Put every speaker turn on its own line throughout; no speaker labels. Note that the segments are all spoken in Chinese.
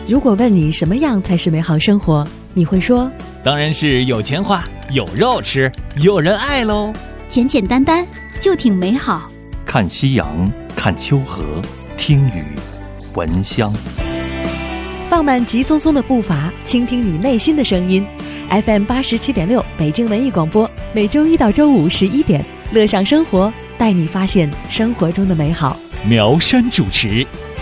如果问你什么样才是美好生活，你会说
当然是有钱花，有肉吃，有人爱喽。
简简单单就挺美好。
看夕阳，看秋河，听雨，闻香。
放慢急匆匆的步伐，倾听你内心的声音。FM 87.6北京文艺广播，每周一到周五11点，乐享生活，带你发现生活中的美好。
苗山主持。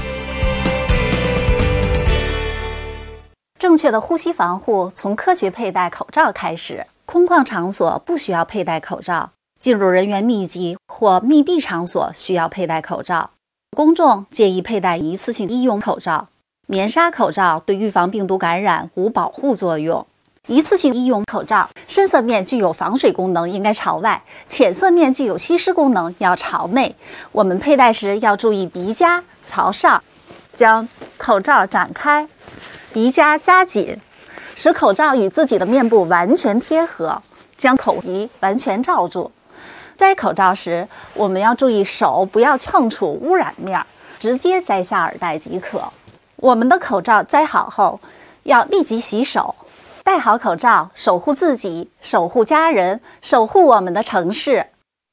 正确的呼吸防护从科学佩戴口罩开始。空旷场所不需要佩戴口罩，进入人员密集或密闭场所需要佩戴口罩。公众建议佩戴一次性医用口罩。棉纱口罩对预防病毒感染无保护作用。一次性医用口罩深色面具有防水功能，应该朝外；浅色面具有吸湿功能，要朝内。我们佩戴时要注意鼻夹朝上，将口罩展开，鼻夹夹紧，使口罩与自己的面部完全贴合，将口鼻完全罩住。摘口罩时，我们要注意手不要碰触污染面，直接摘下耳带即可。我们的口罩摘好后，要立即洗手。戴好口罩，守护自己，守护家人，守护我们的城市。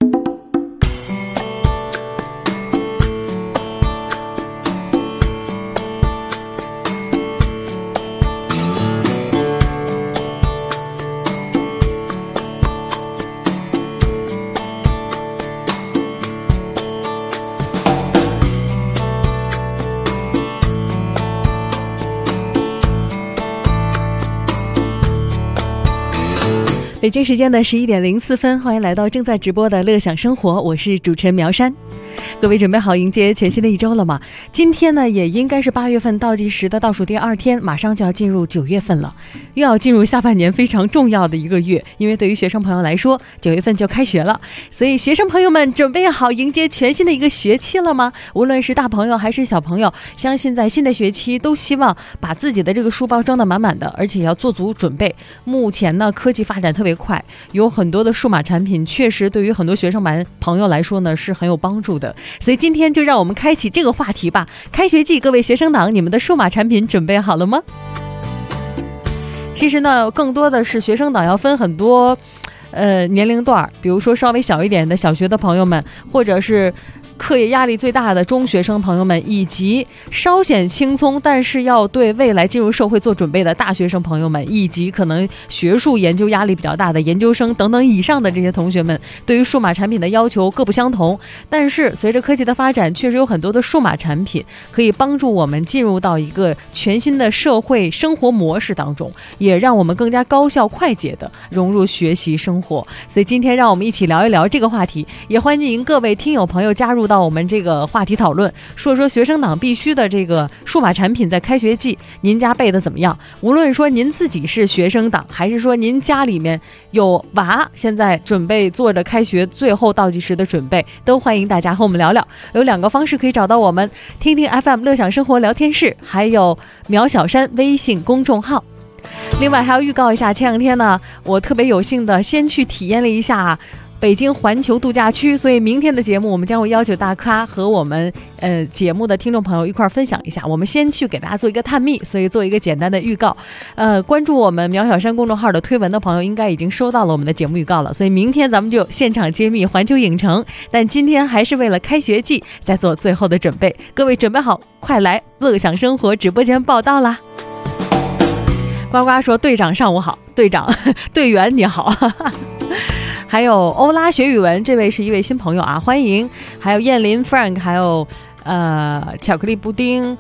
北京时间的11点04分，欢迎来到正在直播的乐享生活，我是主持人苗山。各位准备好迎接全新的一周了吗？今天呢，也应该是8月份倒计时的倒数第2天，马上就要进入9月份了，又要进入下半年非常重要的一个月。因为对于学生朋友来说，9月份就开学了，所以学生朋友们准备好迎接全新的一个学期了吗？无论是大朋友还是小朋友，相信在新的学期都希望把自己的这个书包装得满满的，而且要做足准备。目前呢，科技发展特别快，有很多的数码产品确实对于很多学生朋友来说呢是很有帮助的。所以今天就让我们开启这个话题吧。开学季，各位学生党，你们的数码产品准备好了吗？其实呢，更多的是学生党要分很多年龄段，比如说稍微小一点的小学的朋友们，或者是课业压力最大的中学生朋友们，以及稍显轻松但是要对未来进入社会做准备的大学生朋友们，以及可能学术研究压力比较大的研究生等等以上的这些同学们，对于数码产品的要求各不相同。但是随着科技的发展，确实有很多的数码产品可以帮助我们进入到一个全新的社会生活模式当中，也让我们更加高效快捷的融入学习生活。所以今天让我们一起聊一聊这个话题，也欢迎各位听友朋友加入到我们这个话题讨论，说说学生党必须的这个数码产品在开学季您家备的怎么样。无论说您自己是学生党，还是说您家里面有娃现在准备做着开学最后倒计时的准备，都欢迎大家和我们聊聊。有2个方式可以找到我们，听听 FM 乐享生活聊天室，还有苗小山微信公众号。另外还要预告一下，前2天呢，我特别有幸的先去体验了一下北京环球度假区，所以明天的节目我们将会邀请大咖和我们节目的听众朋友一块分享一下。我们先去给大家做一个探秘，所以做一个简单的预告。关注我们苗小山公众号的推文的朋友应该已经收到了我们的节目预告了，所以明天咱们就现场揭秘环球影城。但今天还是为了开学季在做最后的准备，各位准备好，快来乐享生活直播间报道啦！呱呱说：“队长上午好，队长，队员你好。”还有欧拉学语文，这位是一位新朋友啊，欢迎。还有燕林 Frank， 还有巧克力布丁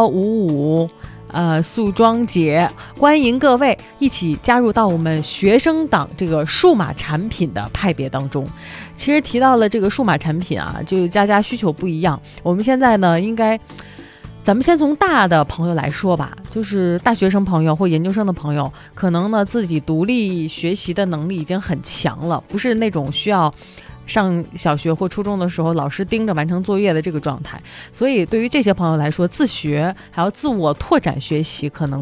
5155，素庄姐，欢迎各位一起加入到我们学生党这个数码产品的派别当中。其实提到了这个数码产品啊，就家家需求不一样。我们现在呢，应该咱们先从大的朋友来说吧，就是大学生朋友或研究生的朋友，可能呢自己独立学习的能力已经很强了，不是那种需要上小学或初中的时候老师盯着完成作业的这个状态。所以对于这些朋友来说，自学还要自我拓展学习可能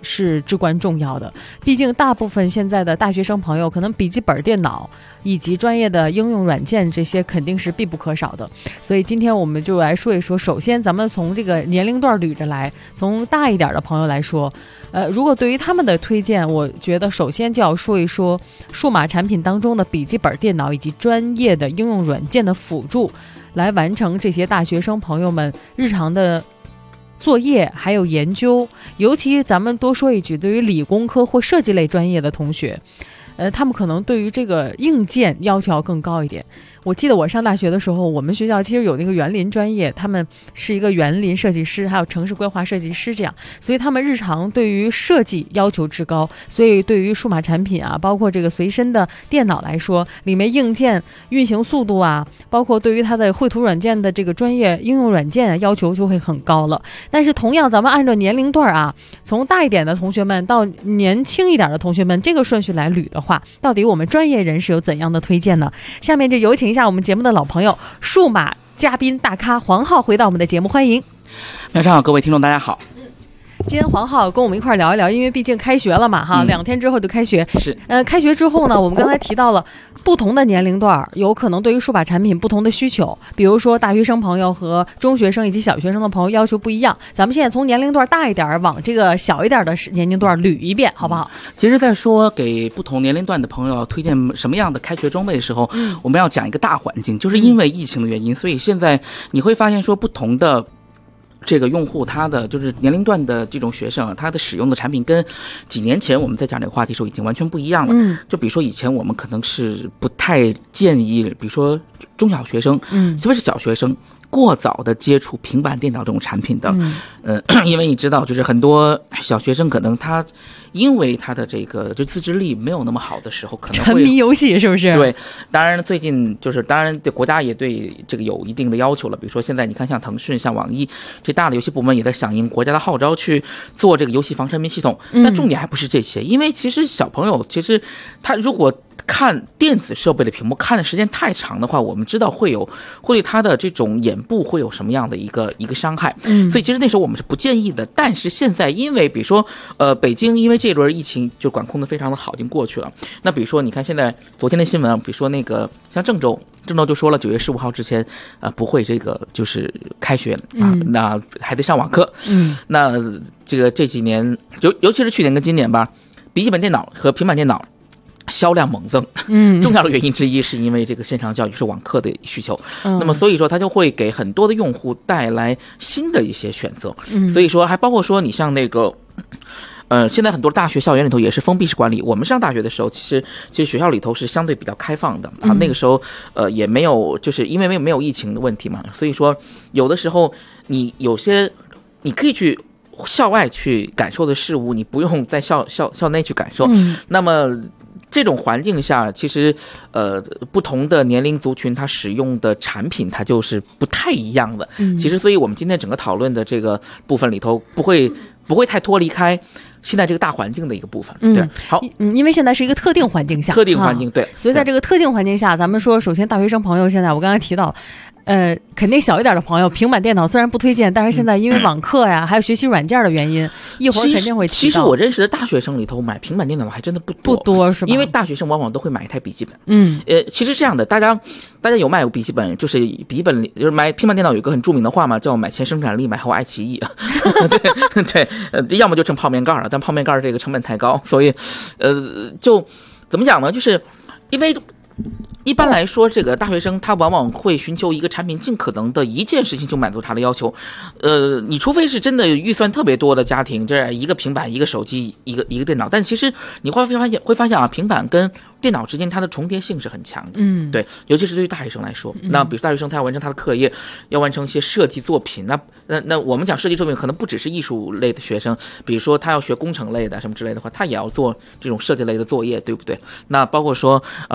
是至关重要的。毕竟大部分现在的大学生朋友可能笔记本电脑以及专业的应用软件这些肯定是必不可少的，所以今天我们就来说一说。首先咱们从这个年龄段捋着来，从大一点的朋友来说，如果对于他们的推荐，我觉得首先就要说一说数码产品当中的笔记本电脑以及专业的应用软件的辅助，来完成这些大学生朋友们日常的作业还有研究。尤其咱们多说一句，对于理工科或设计类专业的同学，他们可能对于这个硬件要求要更高一点。我记得我上大学的时候，我们学校其实有那个园林专业，他们是一个园林设计师还有城市规划设计师这样，所以他们日常对于设计要求至高，所以对于数码产品啊，包括这个随身的电脑来说，里面硬件运行速度啊，包括对于它的绘图软件的这个专业应用软件要求就会很高了。但是同样咱们按照年龄段啊，从大一点的同学们到年轻一点的同学们，这个顺序来捋的话，到底我们专业人士有怎样的推荐呢？下面就有请一下我们节目的老朋友，数码嘉宾大咖黄浩回到我们的节目，欢迎。
晚上好，各位听众大家好。
今天黄浩跟我们一块聊一聊，因为毕竟开学了嘛哈，2天之后就开学。
是。
开学之后呢，我们刚才提到了不同的年龄段有可能对于数码产品不同的需求，比如说大学生朋友和中学生以及小学生的朋友要求不一样。咱们现在从年龄段大一点往这个小一点的年龄段捋一遍，好不好？
其实在说给不同年龄段的朋友推荐什么样的开学装备的时候，我们要讲一个大环境，就是因为疫情的原因，所以现在你会发现说不同的这个用户他的就是年龄段的这种学生，他的使用的产品跟几年前我们在讲这个话题的时候已经完全不一样了。就比如说以前我们可能是不太建议，比如说中小学生，特别是小学生过早的接触平板电脑这种产品的。因为你知道，就是很多小学生可能他因为他的这个就自制力没有那么好的时候，可能会
沉迷游戏，是不是？
对，当然最近就是当然对国家也对这个有一定的要求了。比如说现在你看，像腾讯、像网易这大的游戏部门也在响应国家的号召去做这个游戏防沉迷系统。但重点还不是这些，因为其实小朋友其实他如果看电子设备的屏幕看的时间太长的话，我们知道会对他的这种眼部会有什么样的一个伤害。所以其实那时候我们是不建议的。但是现在因为比如说北京因为这轮疫情就管控的非常的好，已经过去了。那比如说你看现在昨天的新闻，比如说那个像郑州就说了9月15号之前不会这个就是开学啊，那还得上网课。那这几年尤其是去年跟今年吧，笔记本电脑和平板电脑销量猛增。重要的原因之一是因为这个线上教育是网课的需求。那么所以说它就会给很多的用户带来新的一些选择。所以说还包括说你像那个现在很多大学校园里头也是封闭式管理。我们上大学的时候，其实学校里头是相对比较开放的啊。那个时候也没有，就是因为没有疫情的问题嘛，所以说有的时候有些你可以去校外去感受的事物，你不用在校内去感受。那么这种环境下，其实不同的年龄族群它使用的产品它就是不太一样的。其实所以我们今天整个讨论的这个部分里头不会太脱离开现在这个大环境的一个部分。对，好，
因为现在是一个特定环境下，
对，
所以在这个特定环境下，咱们说，首先大学生朋友现在我刚才提到肯定小一点的朋友，平板电脑虽然不推荐，但是现在因为网课呀，还有学习软件的原因，一会儿肯定会提到。
其实我认识的大学生里头买平板电脑还真的不
多，是吧？
因为大学生往往都会买一台笔记本。其实这样的，大家有买笔记本，就是笔记本就是买平板电脑有一个很著名的话嘛，叫买前生产力，买后爱奇艺。对，要么就成泡面盖了，但泡面盖这个成本太高，所以就怎么讲呢？就是因为一般来说，这个大学生他往往会寻求一个产品尽可能的一件事情就满足他的要求。你除非是真的预算特别多的家庭，这一个平板、一个手机、一个电脑，但其实你会发现啊，平板跟电脑之间它的重叠性是很强的。对，尤其是对于大学生来说，那比如大学生他要完成他的课业，要完成一些设计作品，那我们讲设计作品可能不只是艺术类的学生，比如说他要学工程类的什么之类的话，他也要做这种设计类的作业，对不对？那包括说一些日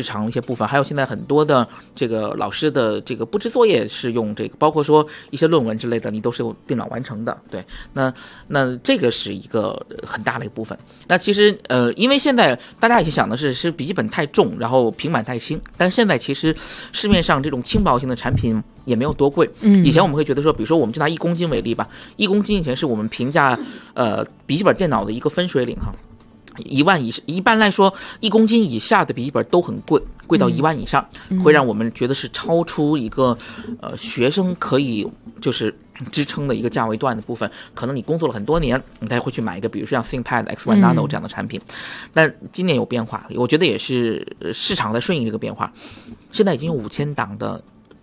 常的一些部分，还有现在很多的这个老师的这个布置作业是用这个，包括说一些论文之类的，你都是用电脑完成的。对，那这个是一个很大的一个部分。那其实因为现在大家以前想的是笔记本太重，然后平板太轻，但现在其实市面上这种轻薄型的产品也没有多贵。以前我们会觉得说，比如说我们就拿1公斤为例吧，1公斤以前是我们评价笔记本电脑的一个分水岭哈。1万以上，一般来说1公斤以下的笔记本都很贵，贵到1万以上，会让我们觉得是超出一个学生可以就是支撑的一个价位段的部分。可能你工作了很多年，你才会去买一个比如说像 ThinkPad X1 Nano 这样的产品。但今年有变化，我觉得也是市场在顺应这个变化。现在已经有5000档的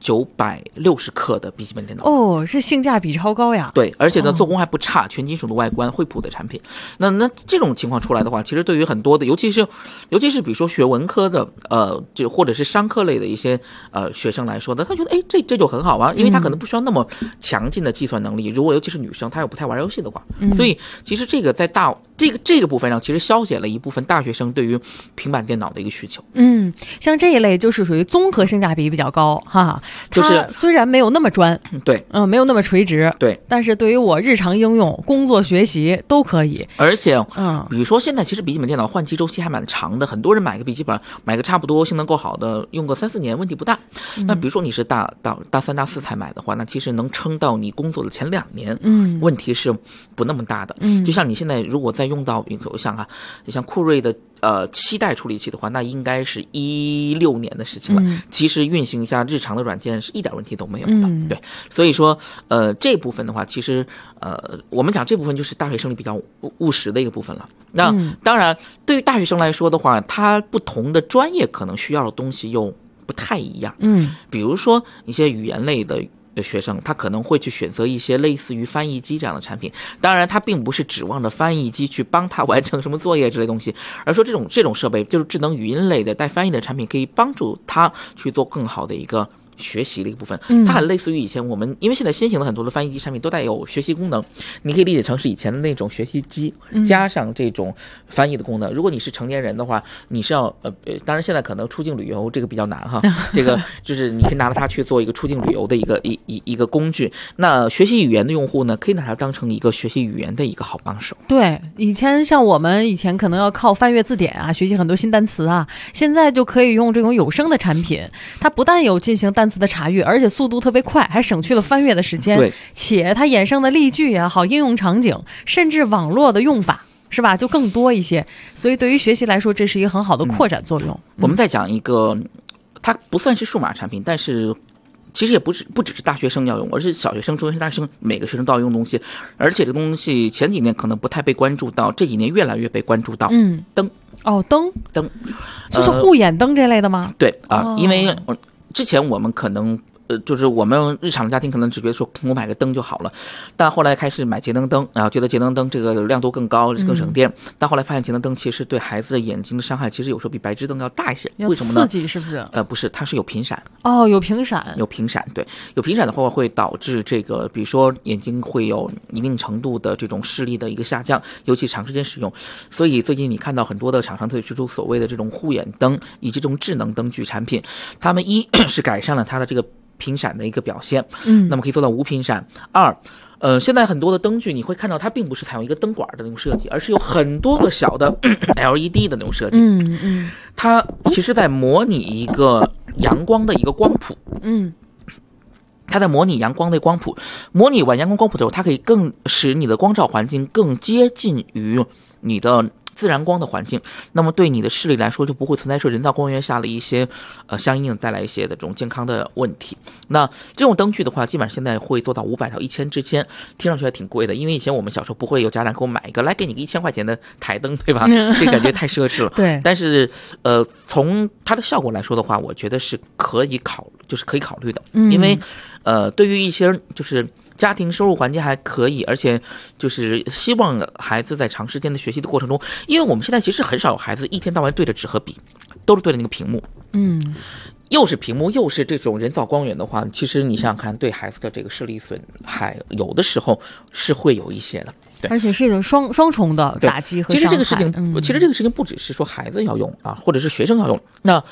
960克的笔记本电脑
哦，是性价比超高呀。
对，而且呢做工还不差，全金属的外观，惠普的产品。那这种情况出来的话，其实对于很多的，尤其是比如说学文科的就或者是商科类的一些学生来说的，他觉得这就很好啊，因为他可能不需要那么强劲的计算能力。如果尤其是女生，她又不太玩游戏的话，所以其实这个在这个部分上，其实消解了一部分大学生对于平板电脑的一个需求。
像这一类就是属于综合性价比比较高哈。
就是
虽然没有那么专，
对，
没有那么垂直，
对，
但是对于我日常应用、工作、学习都可以。
而且，比如说现在其实笔记本电脑换机周期还蛮长的，很多人买个笔记本，买个差不多性能够好的，用个3-4年问题不大。那比如说你是大3、大4才买的话，那其实能撑到你工作的前2年，问题是不那么大的。就像你现在如果再用到，我想啊，你像酷睿的7代处理器的话，那应该是16年的事情了。其实运行一下日常的软件是一点问题都没有的。对，所以说这部分的话，其实我们讲这部分就是大学生里比较务实的一个部分了。那当然，对于大学生来说的话，他不同的专业可能需要的东西又不太一样。比如说一些语言类的学生，他可能会去选择一些类似于翻译机这样的产品。当然他并不是指望着翻译机去帮他完成什么作业之类东西，而说这种设备就是智能语音类的带翻译的产品，可以帮助他去做更好的一个学习的一个部分。它很类似于以前我们，因为现在新型的很多的翻译机产品都带有学习功能，你可以理解成是以前的那种学习机加上这种翻译的功能。如果你是成年人的话，你是要当然现在可能出境旅游这个比较难哈，这个就是你可以拿着它去做一个出境旅游的一个工具。那学习语言的用户呢，可以拿它当成一个学习语言的一个好帮手。
对，以前像我们以前可能要靠翻阅字典啊，学习很多新单词啊，现在就可以用这种有声的产品，它不但有进行单词的查阅，而且速度特别快，还省去了翻阅的时间。
对，
且它衍生的例句也好，应用场景，甚至网络的用法，是吧，就更多一些。所以对于学习来说，这是一个很好的扩展作用。
我们再讲一个，它不算是数码产品，但是其实也不只是大学生要用，而是小学生、中学生、大学生每个学生都要用东西。而且这个东西前几年可能不太被关注到，这几年越来越被关注到。灯灯
就是护眼灯这类的吗？
对啊，因为之前我们可能就是我们日常家庭可能只觉得说我买个灯就好了，但后来开始买节能灯，然后觉得节能灯这个亮度更高，更省电。但后来发现节能灯其实对孩子的眼睛的伤害其实有时候比白炽灯要大一些。为什么呢？
刺激是不是？
不是，它是有频闪。
有频闪。有频闪，
对，有频闪的话会导致这个，比如说眼睛会有一定程度的这种视力的一个下降，尤其长时间使用。所以最近你看到很多的厂商特别推出所谓的这种护眼灯以及这种智能灯具产品，他们一是改善了它的这个频闪的一个表现，那么可以做到无频闪。二，现在很多的灯具你会看到它并不是采用一个灯管的那种设计，而是有很多个小的LED 的那种设计。它其实在模拟一个阳光的一个光谱。它在模拟阳光的光谱，模拟完阳光光谱的时候，它可以更使你的光照环境更接近于你的自然光的环境，那么对你的视力来说就不会存在说人造光源下的一些相应的带来一些的这种健康的问题。那这种灯具的话，基本上现在会做到500到1000之间，听上去还挺贵的。因为以前我们小时候不会有家长给我买一个来给你个1000块钱的台灯，对吧？这感觉太奢侈了。
对。
但是从它的效果来说的话，我觉得是可以考虑的，因为对于一些就是家庭收入环境还可以，而且就是希望孩子在长时间的学习的过程中，因为我们现在其实很少有孩子一天到晚对着纸和笔，都是对着那个屏幕。又是屏幕又是这种人造光源的话，其实你想想看，对孩子的这个视力损害有的时候是会有一些的。对，
而且是一种双重的打击和伤害。
其实这个事情不只是说孩子要用啊，或者是学生要用。那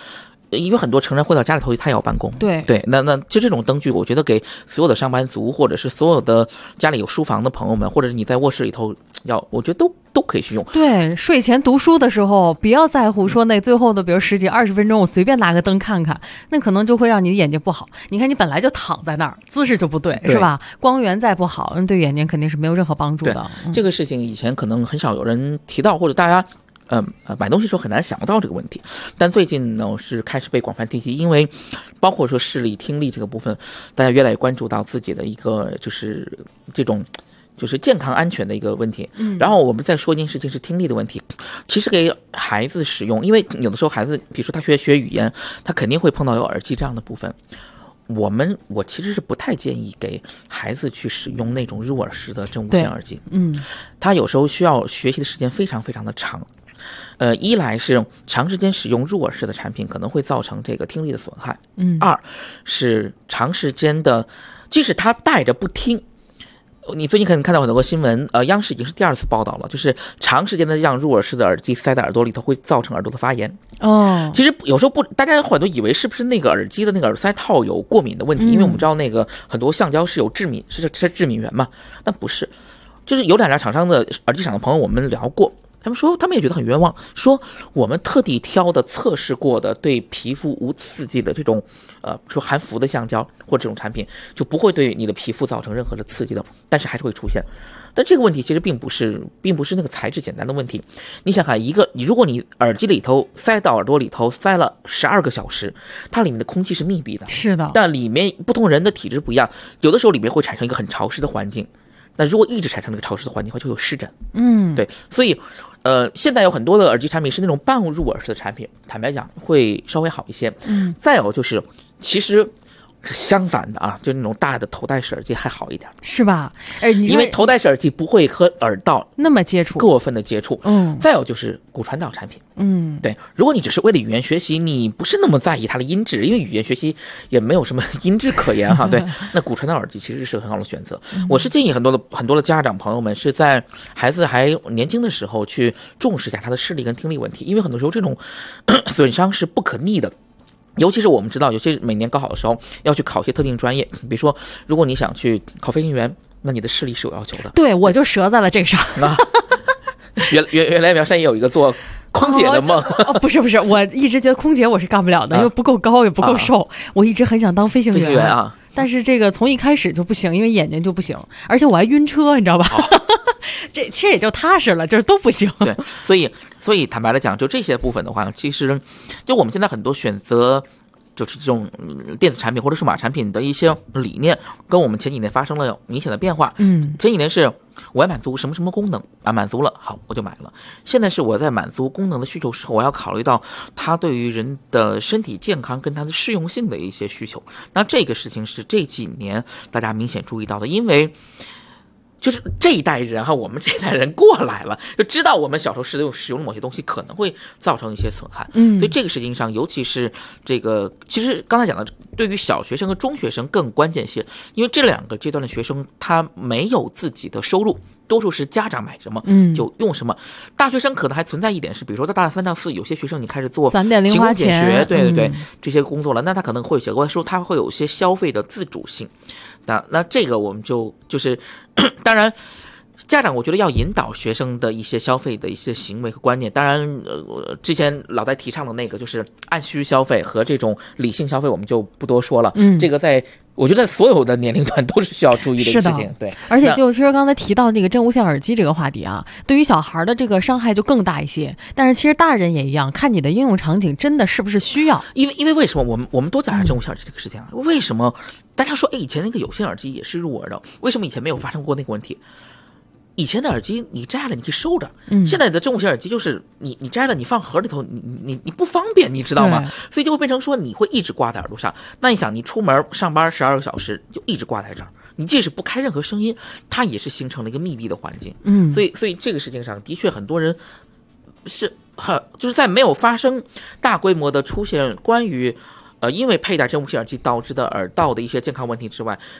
因为很多成人回到家里头，他也要办公。
对，
那就这种灯具，我觉得给所有的上班族，或者是所有的家里有书房的朋友们，或者是你在卧室里头我觉得都可以去用。
对，睡前读书的时候，不要在乎说那最后的，比如10几20分钟，我随便拿个灯看看，那可能就会让你的眼睛不好。你看，你本来就躺在那儿，姿势就不对，是吧？光源再不好，对眼睛肯定是没有任何帮助的。
这个事情以前可能很少有人提到，或者大家买东西的时候很难想到这个问题，但最近呢是开始被广泛提及，因为包括说视力、听力这个部分，大家越来越关注到自己的一个就是这种就是健康安全的一个问题。然后我们再说一件事情是听力的问题，其实给孩子使用，因为有的时候孩子比如说他学语言，他肯定会碰到有耳机这样的部分。我其实是不太建议给孩子去使用那种入耳式的真无线耳机。他有时候需要学习的时间非常非常的长。一来是长时间使用入耳式的产品可能会造成这个听力的损害。二是长时间的，即使他戴着不听。你最近可能看到很多个新闻，央视已经是第2次报道了，就是长时间的让入耳式的耳机塞在耳朵里头会造成耳朵的发炎。其实有时候大家很多以为是不是那个耳机的那个耳塞套有过敏的问题，因为我们知道那个很多橡胶是有致敏源嘛，但不是，就是有2家厂商的耳机厂的朋友我们聊过。他们说他们也觉得很冤枉，说我们特地挑的测试过的对皮肤无刺激的这种说含氟的橡胶或这种产品就不会对你的皮肤造成任何的刺激的，但是还是会出现。但这个问题其实并不是那个材质简单的问题。你想看如果你耳机里头塞到耳朵里头塞了12个小时，它里面的空气是密闭的，
是的，
但里面不同人的体质不一样，有的时候里面会产生一个很潮湿的环境。那如果一直产生这个潮湿的环境的话，就有湿疹。对，所以现在有很多的耳机产品是那种半入耳式的产品，坦白讲会稍微好一些。再有就是其实是相反的啊，就那种大的头戴式耳机还好一点，
是吧？
因为头戴式耳机不会和耳道
那么接触，
过分的接触。再有就是骨传导产品。对，如果你只是为了语言学习，你不是那么在意它的音质，因为语言学习也没有什么音质可言哈。对，那骨传导耳机其实是很好的选择。我是建议很多的家长朋友们是在孩子还年轻的时候去重视一下他的视力跟听力问题，因为很多时候这种损伤是不可逆的。尤其是我们知道有些每年高考的时候要去考一些特定专业，比如说如果你想去考飞行员，那你的视力是有要求的。
对，我就折在了这个上。
原来苗山也有一个做空姐的梦。
不是，我一直觉得空姐我是干不了的，因为不够高也不够瘦。我一直很想当飞行员
啊，
但是这个从一开始就不行，因为眼睛就不行，而且我还晕车，你知道吧？这其实也就踏实了，就是都不行。
对，所以坦白来讲，就这些部分的话，其实就我们现在很多选择就是这种电子产品或者数码产品的一些理念，跟我们前几年发生了明显的变化。前几年是我要满足什么什么功能啊，满足了好我就买了。现在是我在满足功能的需求时候，我要考虑到它对于人的身体健康跟它的适用性的一些需求。那这个事情是这几年大家明显注意到的，因为就是这一代人哈，我们这一代人过来了，就知道我们小时候使用某些东西可能会造成一些损害。所以这个事情上，尤其是这个，其实刚才讲的，对于小学生和中学生更关键些，因为这2个阶段的学生他没有自己的收入，多数是家长买什么就用什么。大学生可能还存在一点是，比如说到大3到4，有些学生你开始做
3.0花钱，
对，这些工作了，那他可能会有些额外收入，他会有一些消费的自主性。那这个我们就是当然家长我觉得要引导学生的一些消费的一些行为和观念。当然之前老在提倡的那个就是按需消费和这种理性消费我们就不多说了。这个我觉得所有的年龄段都是需要注意的一个事情。对，
而且就是刚才提到这个真无线耳机这个话题啊，对于小孩的这个伤害就更大一些。但是其实大人也一样，看你的应用场景真的是不是需要。
因为为什么我们多讲一下真无线耳机这个事情啊？为什么大家说以前那个有线耳机也是入耳的，为什么以前没有发生过那个问题？以前的耳机你摘了你可以收着，现在的真无线耳机就是你摘了你放盒里头，你不方便，你知道吗？所以就会变成说你会一直挂在耳朵上。那你想你出门上班12个小时就一直挂在这儿，你即使不开任何声音，它也是形成了一个密闭的环境。所以这个事情上的确很多人是就是在没有发生大规模的出现关于因为佩戴真无线耳机导致的耳道的一些健康问题之外，是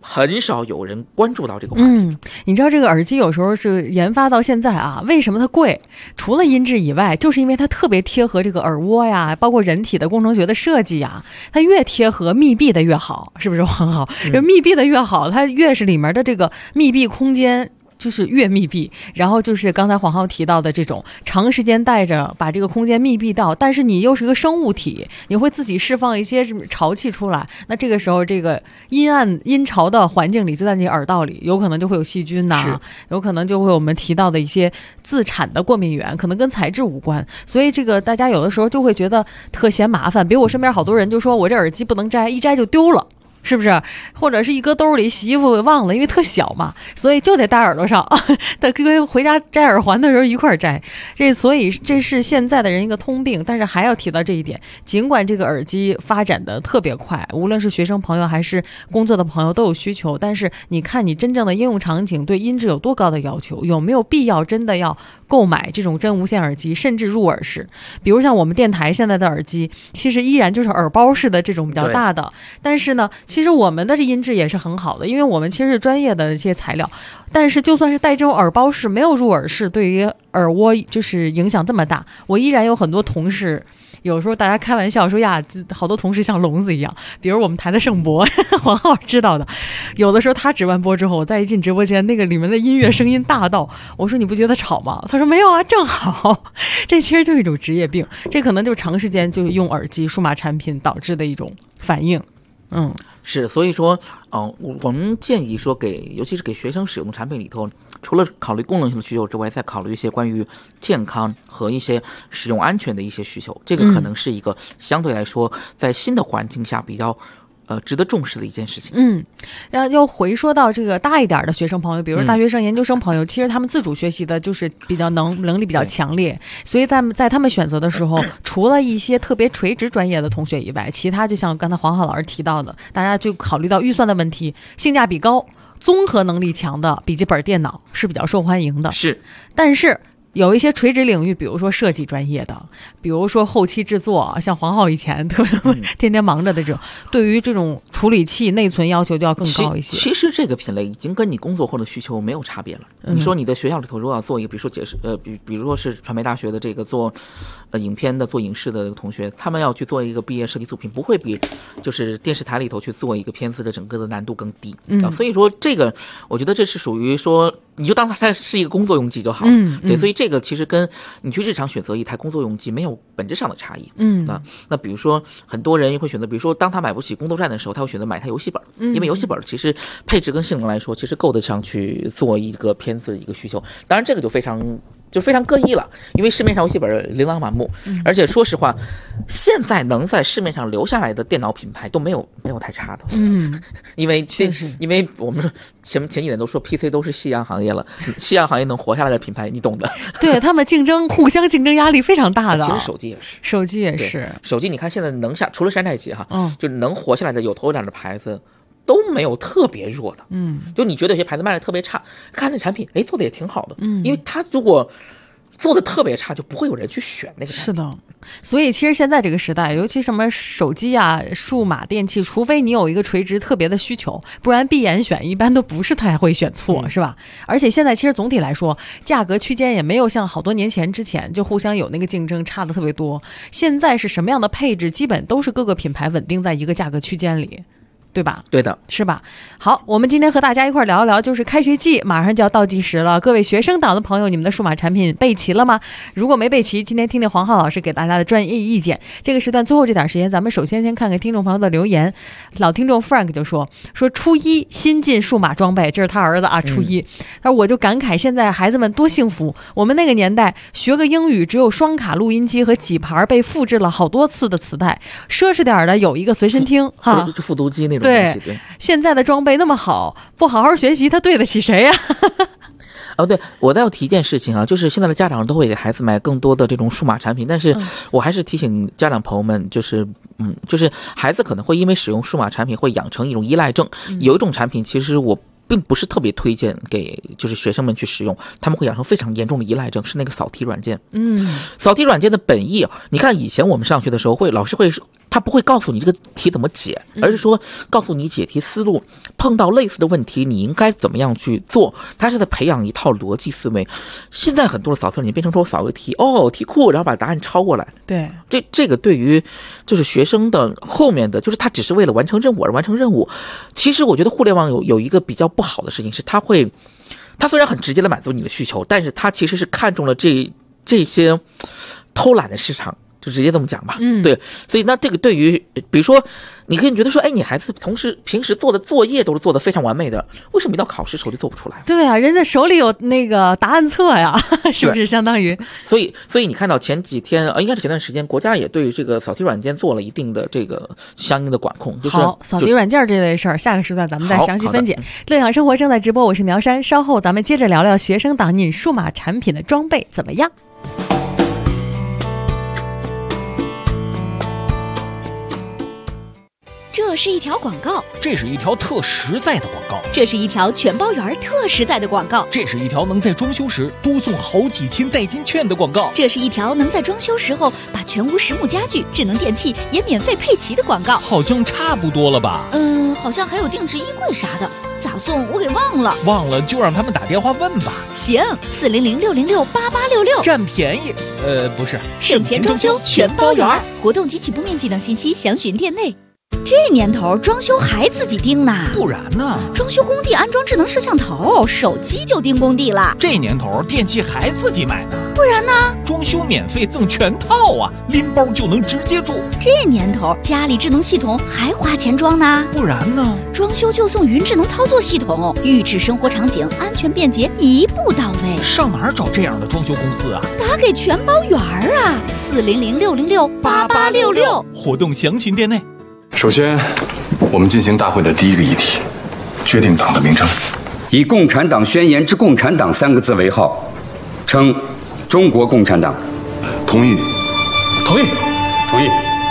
很少有人关注到这个话题。
你知道这个耳机有时候是研发到现在啊，为什么它贵？除了音质以外，就是因为它特别贴合这个耳蜗呀，包括人体的工程学的设计呀，它越贴合密闭的越好，是不是很好？密闭的越好，它越是里面的这个密闭空间就是越密闭，然后就是刚才黄浩提到的这种长时间戴着把这个空间密闭到，但是你又是个生物体，你会自己释放一些什么潮气出来，那这个时候这个阴暗阴潮的环境里就在你耳道里，有可能就会有细菌呐，有可能就会我们提到的一些自产的过敏源，可能跟材质无关，所以这个大家有的时候就会觉得特嫌麻烦。比如我身边好多人就说我这耳机不能摘，一摘就丢了，是不是？或者是一搁兜里洗衣服忘了，因为特小嘛，所以就得戴耳朵上，得跟回家摘耳环的时候一块摘。所以这是现在的人一个通病，但是还要提到这一点，尽管这个耳机发展的特别快，无论是学生朋友还是工作的朋友都有需求，但是你看你真正的应用场景对音质有多高的要求，有没有必要真的要购买这种真无线耳机，甚至入耳式？比如像我们电台现在的耳机，其实依然就是耳包式的这种比较大的，但是呢其实我们的这音质也是很好的，因为我们其实是专业的这些材料，但是就算是带这种耳包式没有入耳式，对于耳蜗就是影响这么大，我依然有很多同事有时候大家开玩笑说呀，好多同事像聋子一样，比如我们台的盛博黄浩知道的，有的时候他直完播之后，我再一进直播间，那个里面的音乐声音大到我说你不觉得吵吗？他说没有啊，正好。这其实就是一种职业病，这可能就长时间就用耳机数码产品导致的一种反应。
是，所以说，我们建议说尤其是给学生使用的产品里头，除了考虑功能性的需求之外，再考虑一些关于健康和一些使用安全的一些需求。这个可能是一个相对来说在新的环境下比较值得重视的一件事情。
要回说到这个大一点的学生朋友，比如大学生、研究生朋友，其实他们自主学习的就是比较能力比较强烈，所以在他们选择的时候，除了一些特别垂直专业的同学以外，其他就像刚才黄浩老师提到的，大家就考虑到预算的问题，性价比高、综合能力强的笔记本电脑是比较受欢迎的。
是，
但是有一些垂直领域，比如说设计专业的，比如说后期制作，像黄浩以前特别天天忙着的这种，对于这种处理器内存要求就要更高一些。
其实这个品类已经跟你工作后的需求没有差别了。你说你的学校里头如果要做一个，比如说比如说是传媒大学的这个做影片的、做影视的同学，他们要去做一个毕业设计作品，不会比就是电视台里头去做一个片子的整个的难度更低。所以说这个我觉得这是属于说你就当它是一个工作用机就好了。对，所以这个其实跟你去日常选择一台工作用机没有本质上的差异。那比如说很多人会选择，比如说当他买不起工作站的时候，他会选择买台游戏本，因为游戏本其实配置跟性能来说，其实够得上去做一个片子一个需求。当然这个就非常各异了，因为市面上游戏本琳琅满目，而且说实话，现在能在市面上留下来的电脑品牌都没有太差的。因为我们前几年都说 PC 都是夕阳行业了，夕阳行业能活下来的品牌，你懂的。
对，他们互相竞争压力非常大的。
其实手机也是，手机你看现在除了山寨机哈，就能活下来的有头有脸的牌子都没有特别弱的。就你觉得有些牌子卖的特别差，看那产品做的也挺好的。因为它如果做的特别差，就不会有人去选那个产品。是的，
所以其实现在这个时代，尤其什么手机啊、数码电器，除非你有一个垂直特别的需求，不然闭眼选一般都不是太会选错，是吧？而且现在其实总体来说，价格区间也没有像好多年之前就互相有那个竞争差的特别多。现在是什么样的配置，基本都是各个品牌稳定在一个价格区间里。对吧？
对的，
是吧？好，我们今天和大家一块聊一聊，就是开学季马上就要倒计时了。各位学生党的朋友，你们的数码产品备齐了吗？如果没备齐，今天听听黄浩老师给大家的专业意见。这个时段最后这点时间，咱们首先看看听众朋友的留言。老听众 Frank 就说初一新进数码装备，这是他儿子啊，初一。他说我就感慨现在孩子们多幸福，我们那个年代学个英语只有双卡录音机和几盘被复制了好多次的磁带，奢侈点的有一个随身听哈，
复读机那种。
对，现在的装备那么好，不好好学习，他对得起谁呀？
对，我再要提一件事情啊，就是现在的家长都会给孩子买更多的这种数码产品，但是我还是提醒家长朋友们，就是孩子可能会因为使用数码产品会养成一种依赖症，有一种产品其实我并不是特别推荐给就是学生们去使用，他们会养成非常严重的依赖症，是那个扫题软件。扫题软件的本意，你看以前我们上学的时候老师会他不会告诉你这个题怎么解，而是说告诉你解题思路，碰到类似的问题你应该怎么样去做。他是在培养一套逻辑思维。现在很多的扫题软件变成说扫个题，题库，然后把答案抄过来。
对，
这个对于就是学生的后面的，就是他只是为了完成任务而完成任务。其实我觉得互联网有一个比较不好的事情是，它虽然很直接的满足你的需求，但是它其实是看中了这些偷懒的市场，就直接这么讲吧。对，所以那这个对于比如说你可以觉得说，你孩子平时做的作业都是做的非常完美的，为什么一到考试时候就做不出来？
对啊，人家手里有那个答案册呀，是不是相当于？
所以你看到前几天应该是前段时间，国家也对这个扫题软件做了一定的这个相应的管控。就是
好，扫题软件这类事儿，下个时段咱们再详细分解。乐享生活正在直播，我是苗山，稍后咱们接着聊聊学生党你数码产品的装备怎么样。
这是一条广告，
这是一条特实在的广告，
这是一条全包圆特实在的广告，
这是一条能在装修时多送好几千代金券的广告，
这是一条能在装修时候把全屋实木家具、智能电器也免费配齐的广告。
好像差不多了吧？
好像还有定制衣柜啥的，咋送我给忘了。
忘了就让他们打电话问吧。
行，400-606-8866，
占便宜。不是，
省钱装修全包圆。活动及起步面积等信息详询店内。这年头装修还自己盯呢，
不然呢？
装修工地安装智能摄像头，手机就盯工地了。
这年头电器还自己买呢，
不然呢？
装修免费赠全套啊，拎包就能直接住。
这年头家里智能系统还花钱装呢，
不然呢？
装修就送云智能操作系统，预制生活场景，安全便捷，一步到位。
上哪儿找这样的装修公司啊？
打给全包圆啊，400-606-8866。
活动详询店内。
首先，我们进行大会的第一个议题，决定党的名称。
以共产党宣言之共产党3个字为号，称中国共产党。
同意。
同意。同意。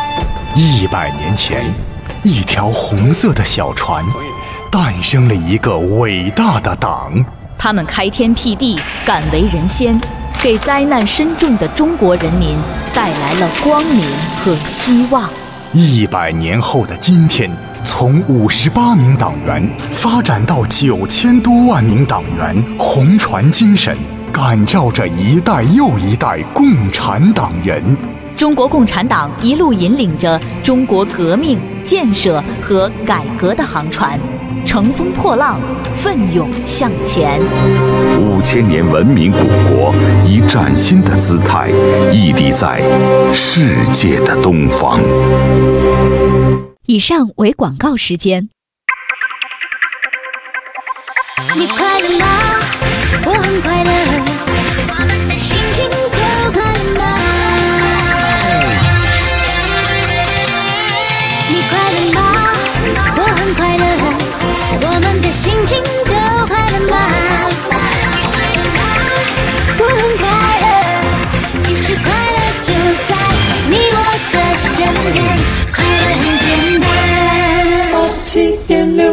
100年前，一条红色的小船，诞生了一个伟大的党。
他们开天辟地，敢为人先，给灾难深重的中国人民带来了光明和希望。
100年后的今天，从58名党员发展到9000多万名党员，红船精神感召着一代又一代共产党人。
中国共产党一路引领着中国革命、建设和改革的航船，乘风破浪，奋勇向前。
5000年文明古国以崭新的姿态屹立在世界的东方。
以上为广告时间。
你快乐吗？我很快乐，我们的心情都快乐吗？你快乐吗？我很快乐，我们的心情都快乐吗？我很快乐，其实快乐就在你我的身边，快乐很简单。7.6。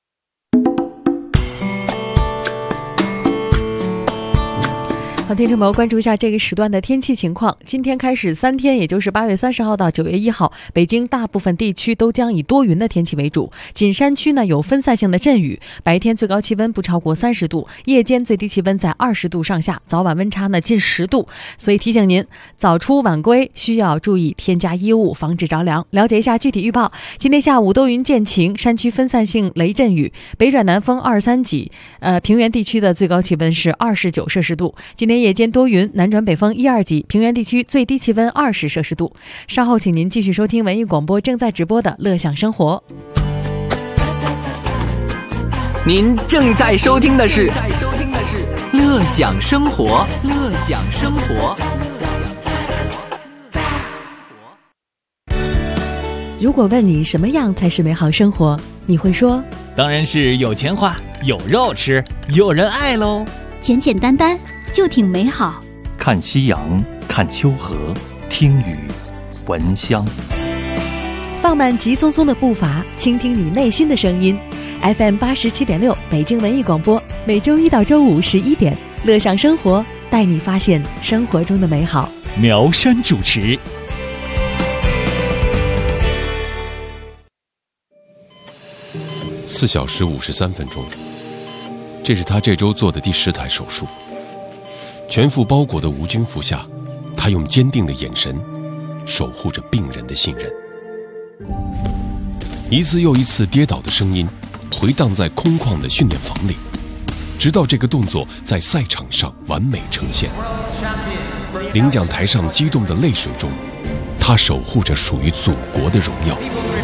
好，听众朋友，关注一下这个时段的天气情况。今天开始3天，也就是8月30号到9月1号，北京大部分地区都将以多云的天气为主，仅山区呢有分散性的阵雨。白天最高气温不超过30度，夜间最低气温在20度上下，早晚温差呢近10度。所以提醒您，早出晚归需要注意添加衣物，防止着凉。了解一下具体预报：今天下午多云见晴，山区分散性雷阵雨，北转南风2、3级。平原地区的最高气温是29摄氏度。今天夜间多云，南转北风1、2级，平原地区最低气温20摄氏度。稍后请您继续收听文艺广播正在直播的乐享生活。
您正在收听的是乐享生活，乐享生活。
如果问你什么样才是美好生活，你会说
当然是有钱花，有肉吃，有人爱喽。
简简单单就挺美好。
看夕阳，看秋荷，听雨，闻香。
放慢急匆匆的步伐，倾听你内心的声音。FM 87.6北京文艺广播，每周1到周511点，乐享生活，带你发现生活中的美好。
苗山主持。
4小时53分钟，这是他这周做的第10台手术。全副包裹的无菌服下，他用坚定的眼神守护着病人的信任。一次又一次跌倒的声音回荡在空旷的训练房里，直到这个动作在赛场上完美呈现。领奖台上激动的泪水中，他守护着属于祖国的荣耀。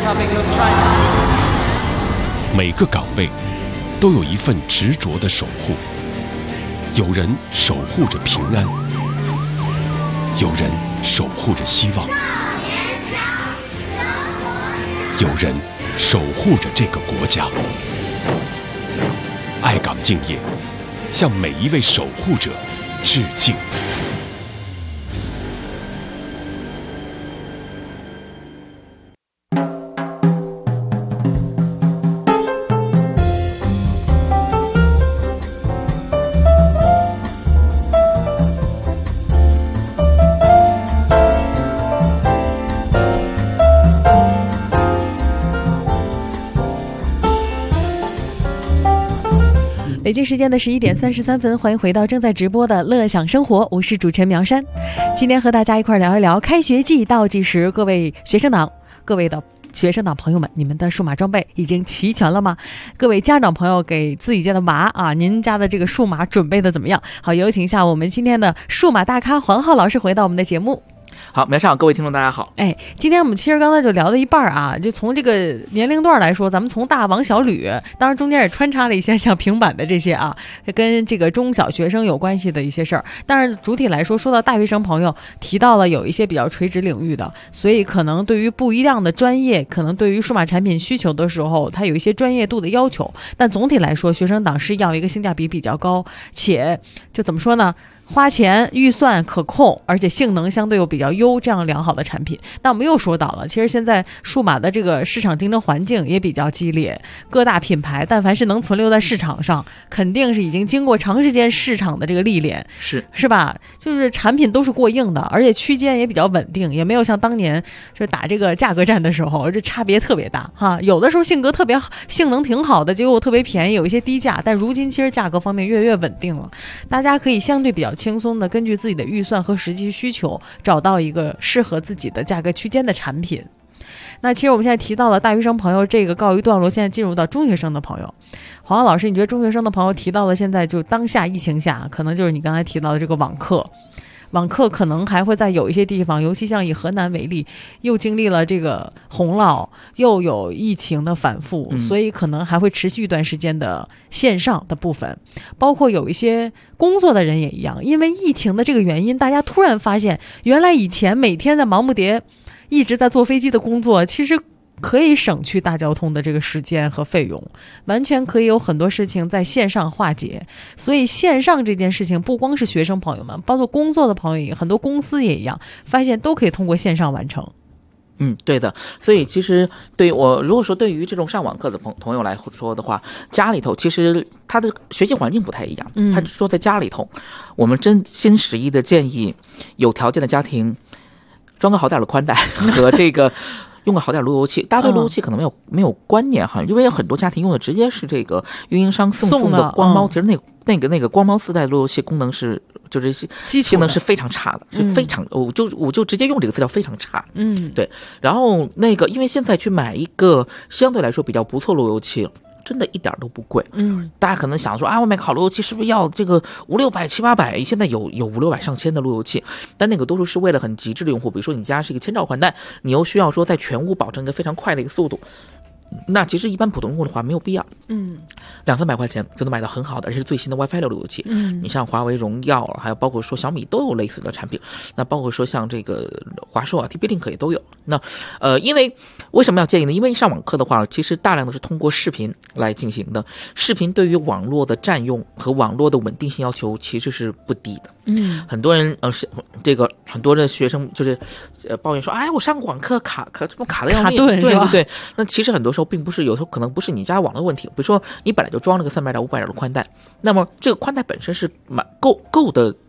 每个岗位都有一份执着的守护，有人守护着平安，有人守护着希望，有人守护着这个国家。爱岗敬业，向每一位守护者致敬。
北京时间的11点33分，欢迎回到正在直播的乐享生活，我是主持人苗山。今天和大家一块聊一聊开学季倒计时，各位学生党朋友们，你们的数码装备已经齐全了吗？各位家长朋友，给自己家的娃啊，您家的这个数码准备的怎么样？好，有请一下我们今天的数码大咖黄浩老师回到我们的节目。
好，苗上各位听众大家好。
今天我们其实刚才就聊了一半啊，就从这个年龄段来说，咱们从大往小捋，当然中间也穿插了一些像平板的这些啊，跟这个中小学生有关系的一些事儿。但是主体来说，说到大学生朋友，提到了有一些比较垂直领域的，所以可能对于不一样的专业，可能对于数码产品需求的时候，它有一些专业度的要求。但总体来说，学生党是要一个性价比比较高，且就怎么说呢？花钱预算可控，而且性能相对又比较优，这样良好的产品。那我们又说到了，其实现在数码的这个市场竞争环境也比较激烈，各大品牌但凡是能存留在市场上，肯定是已经经过长时间市场的这个历练，是吧？就是产品都是过硬的，而且区间也比较稳定，也没有像当年就打这个价格战的时候，这差别特别大哈。有的时候性能挺好的，结果特别便宜，有一些低价，但如今其实价格方面越来越稳定了，大家可以相对比较轻松的根据自己的预算和实际需求找到一个适合自己的价格区间的产品。那其实我们现在提到了大学生朋友这个告一段落，现在进入到中学生的朋友。黄老师，你觉得中学生的朋友提到了现在就当下疫情下，可能就是你刚才提到的这个网课可能还会在有一些地方，尤其像以河南为例，又经历了这个洪涝，又有疫情的反复，所以可能还会持续一段时间的线上的部分。包括有一些工作的人也一样，因为疫情的这个原因，大家突然发现，原来以前每天在忙不迭一直在坐飞机的工作，其实可以省去大交通的这个时间和费用，完全可以有很多事情在线上化解。所以线上这件事情不光是学生朋友们，包括工作的朋友也很多公司也一样，发现都可以通过线上完成。
对的。所以其实如果说对于这种上网课的朋友来说的话，家里头其实他的学习环境不太一样。他说在家里头，我们真心实意的建议有条件的家庭装个好点的宽带和这个用个好点路由器。大家对路由器可能没有观念哈，因为有很多家庭用的直接是这个运营商送的光猫，其实那个光猫4代路由器功能就是性能是非常差的，是非常我就直接用这个词叫非常差。对。然后因为现在去买一个相对来说比较不错路由器，真的一点都不贵。大家可能想说我买个好路由器是不是要这个500-600、700-800？现在有500-600上千的路由器，但那个多数是为了很极致的用户，比如说你家是一个千兆宽带，你又需要说在全屋保证一个非常快的一个速度。那其实一般普通用户的话没有必要，200-300块钱就能买到很好的，而且是最新的 WiFi 的路由器。你像华为、荣耀，还有包括说小米都有类似的产品。那包括说像这个华硕啊、TP-Link 也都有。那因为为什么要建议呢？因为上网课的话，其实大量的是通过视频来进行的，视频对于网络的占用和网络的稳定性要求其实是不低的。很多人很多的学生就是抱怨说，我上网课卡的要命，对。那其实很多时候并不是，有时候可能不是你家网络问题，比如说你本来就装了个300-500的宽带，那么这个宽带本身是够的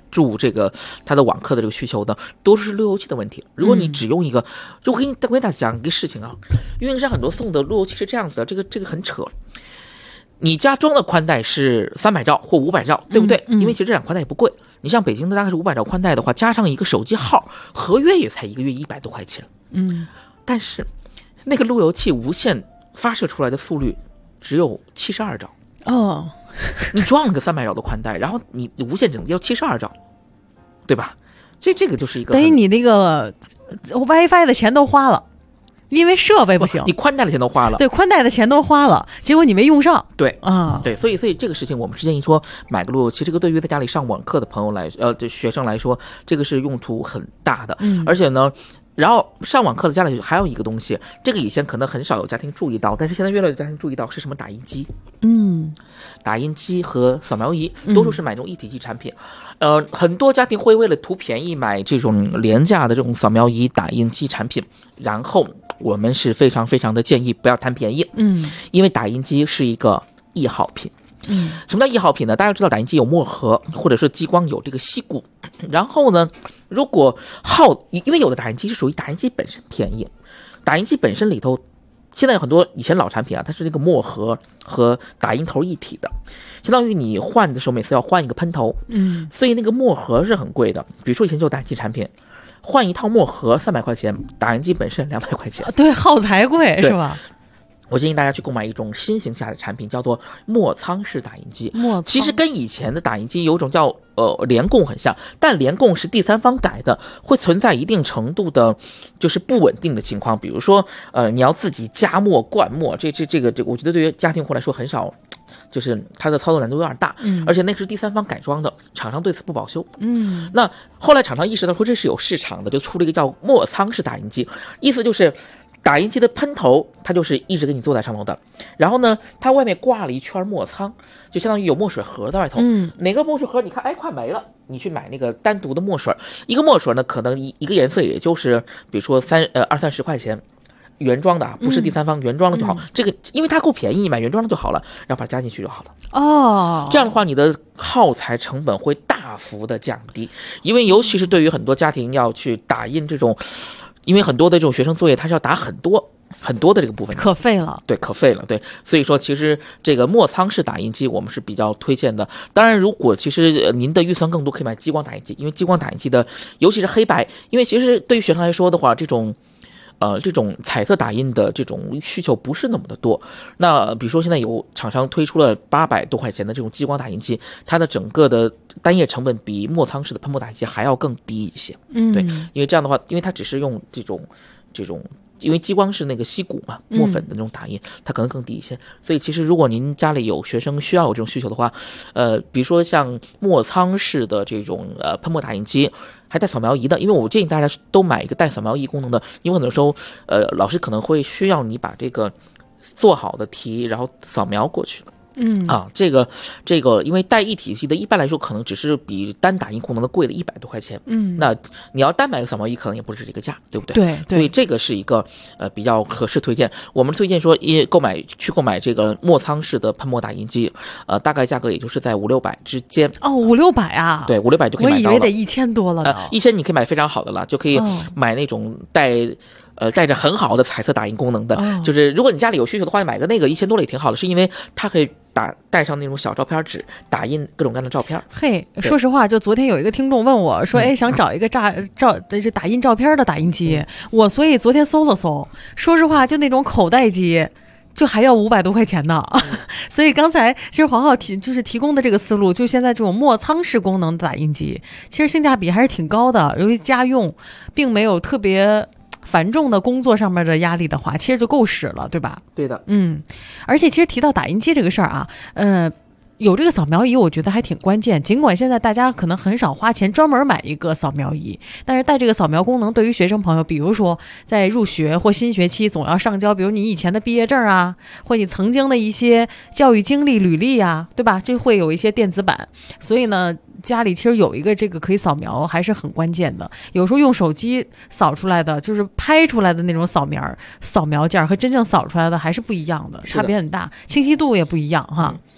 住这个它的网课的这个需求的，都是路由器的问题。如果你只用一个，就我跟大家讲一个事情啊，运营商很多送的路由器是这样子的，这个很扯。你家装的宽带是300兆或500兆，对不对？因为其实这两宽带也不贵。你像北京的大概是500兆宽带的话，加上一个手机号，合约也才1个月100多块钱。但是那个路由器无线发射出来的速率只有72兆。你装了个300兆的宽带，然后你无线只能要72兆，对吧？这个就是一个
等于你那个 WiFi 的钱都花了。因为设备不行，
你宽带的钱都花了，
对，宽带的钱都花了，结果你没用上，
对啊，对，所以这个事情我们是建议说买个路由器，这个对于在家里上网课的朋友来，对学生来说，这个是用途很大的，而且呢。然后上网课的家里还有一个东西，这个以前可能很少有家庭注意到，但是现在越来越家庭注意到是什么？打印机。打印机和扫描仪，多数是买这种一体机产品。很多家庭会为了图便宜买这种廉价的这种扫描仪、打印机产品，然后我们是非常非常的建议不要贪便宜。因为打印机是一个易耗品。什么叫易耗品呢？大家知道打印机有墨盒，或者是激光有这个锡钴。然后呢，如果因为有的打印机是属于打印机本身便宜，打印机本身里头，现在有很多以前老产品啊，它是这个墨盒和打印头一体的，相当于你换的时候每次要换一个喷头，所以那个墨盒是很贵的。比如说以前就打印机产品，换一套墨盒300块钱，打印机本身200块钱，
对，耗材贵是吧？
我建议大家去购买一种新型下的产品，叫做墨仓式打印机。其实跟以前的打印机有一种叫联供很像，但联供是第三方改的，会存在一定程度的，就是不稳定的情况。比如说你要自己加墨灌墨，这个我觉得对于家庭户来说很少。就是它的操作难度有点大，而且那是第三方改装的，厂商对此不保修。那后来厂商意识到说这是有市场的，就出了一个叫墨仓式打印机，意思就是打印机的喷头它就是一直给你坐在上头的，然后呢它外面挂了一圈墨仓，就相当于有墨水盒在外头。哪个墨水盒你看快没了，你去买那个单独的墨水，一个墨水呢可能一个颜色也就是比如说20-30块钱。原装的不是第三方，原装的就好。这个因为它够便宜，你买原装的就好了，然后把它加进去就好了。这样的话你的耗材成本会大幅的降低，因为尤其是对于很多家庭要去打印这种，因为很多的这种学生作业它是要打很多的这个部分，
可费了。
对，可费了。对，所以说其实这个墨仓式打印机我们是比较推荐的。当然，如果其实您的预算更多，可以买激光打印机，因为激光打印机的，尤其是黑白，因为其实对于学生来说的话，这种彩色打印的这种需求不是那么的多。那比如说现在有厂商推出了800多块钱的这种激光打印机，它的整个的单页成本比墨仓式的喷墨打印机还要更低一些。对，因为这样的话，因为它只是用这种，因为激光是那个锡钴嘛，墨粉的那种打印，它可能更低一些。所以其实如果您家里有学生需要有这种需求的话，比如说像墨仓式的这种喷墨打印机，还带扫描仪的，因为我建议大家都买一个带扫描仪功能的，因为很多时候老师可能会需要你把这个做好的题然后扫描过去。这个，因为带一体机的，一般来说可能只是比单打印功能的贵了100多块钱。那你要单买个扫描仪，可能也不是这个价，对不对？
对。
所以这个是一个比较合适推荐。我们推荐说，购买这个墨仓式的喷墨打印机，大概价格也就是在500-600之间。
500-600啊？
对，500-600就可以买到了。
我以为得1000多了呢。
1000你可以买非常好的了，就可以买那种带着很好的彩色打印功能的，就是如果你家里有需求的话，买个那个1000多了也挺好的，是因为它可以带上那种小照片纸，打印各种各样的照片。
嘿，说实话，就昨天有一个听众问我说，想找一个打印照片的打印机，所以昨天搜了搜，说实话，就那种口袋机。就还要500多块钱呢，所以刚才其实黄浩提供的这个思路，就现在这种墨仓式功能的打印机，其实性价比还是挺高的，由于家用，并没有特别繁重的工作上面的压力的话，其实就够使了，对吧？
对的。
而且其实提到打印机这个事儿啊，有这个扫描仪，我觉得还挺关键。尽管现在大家可能很少花钱专门买一个扫描仪，但是带这个扫描功能，对于学生朋友，比如说在入学或新学期总要上交，比如你以前的毕业证啊，或你曾经的一些教育经历、履历啊，对吧？这会有一些电子版，所以呢，家里其实有一个这个可以扫描还是很关键的。有时候用手机扫出来的，就是拍出来的那种扫描件和真正扫出来的还是不一样的，差别很大，清晰度也不一样哈。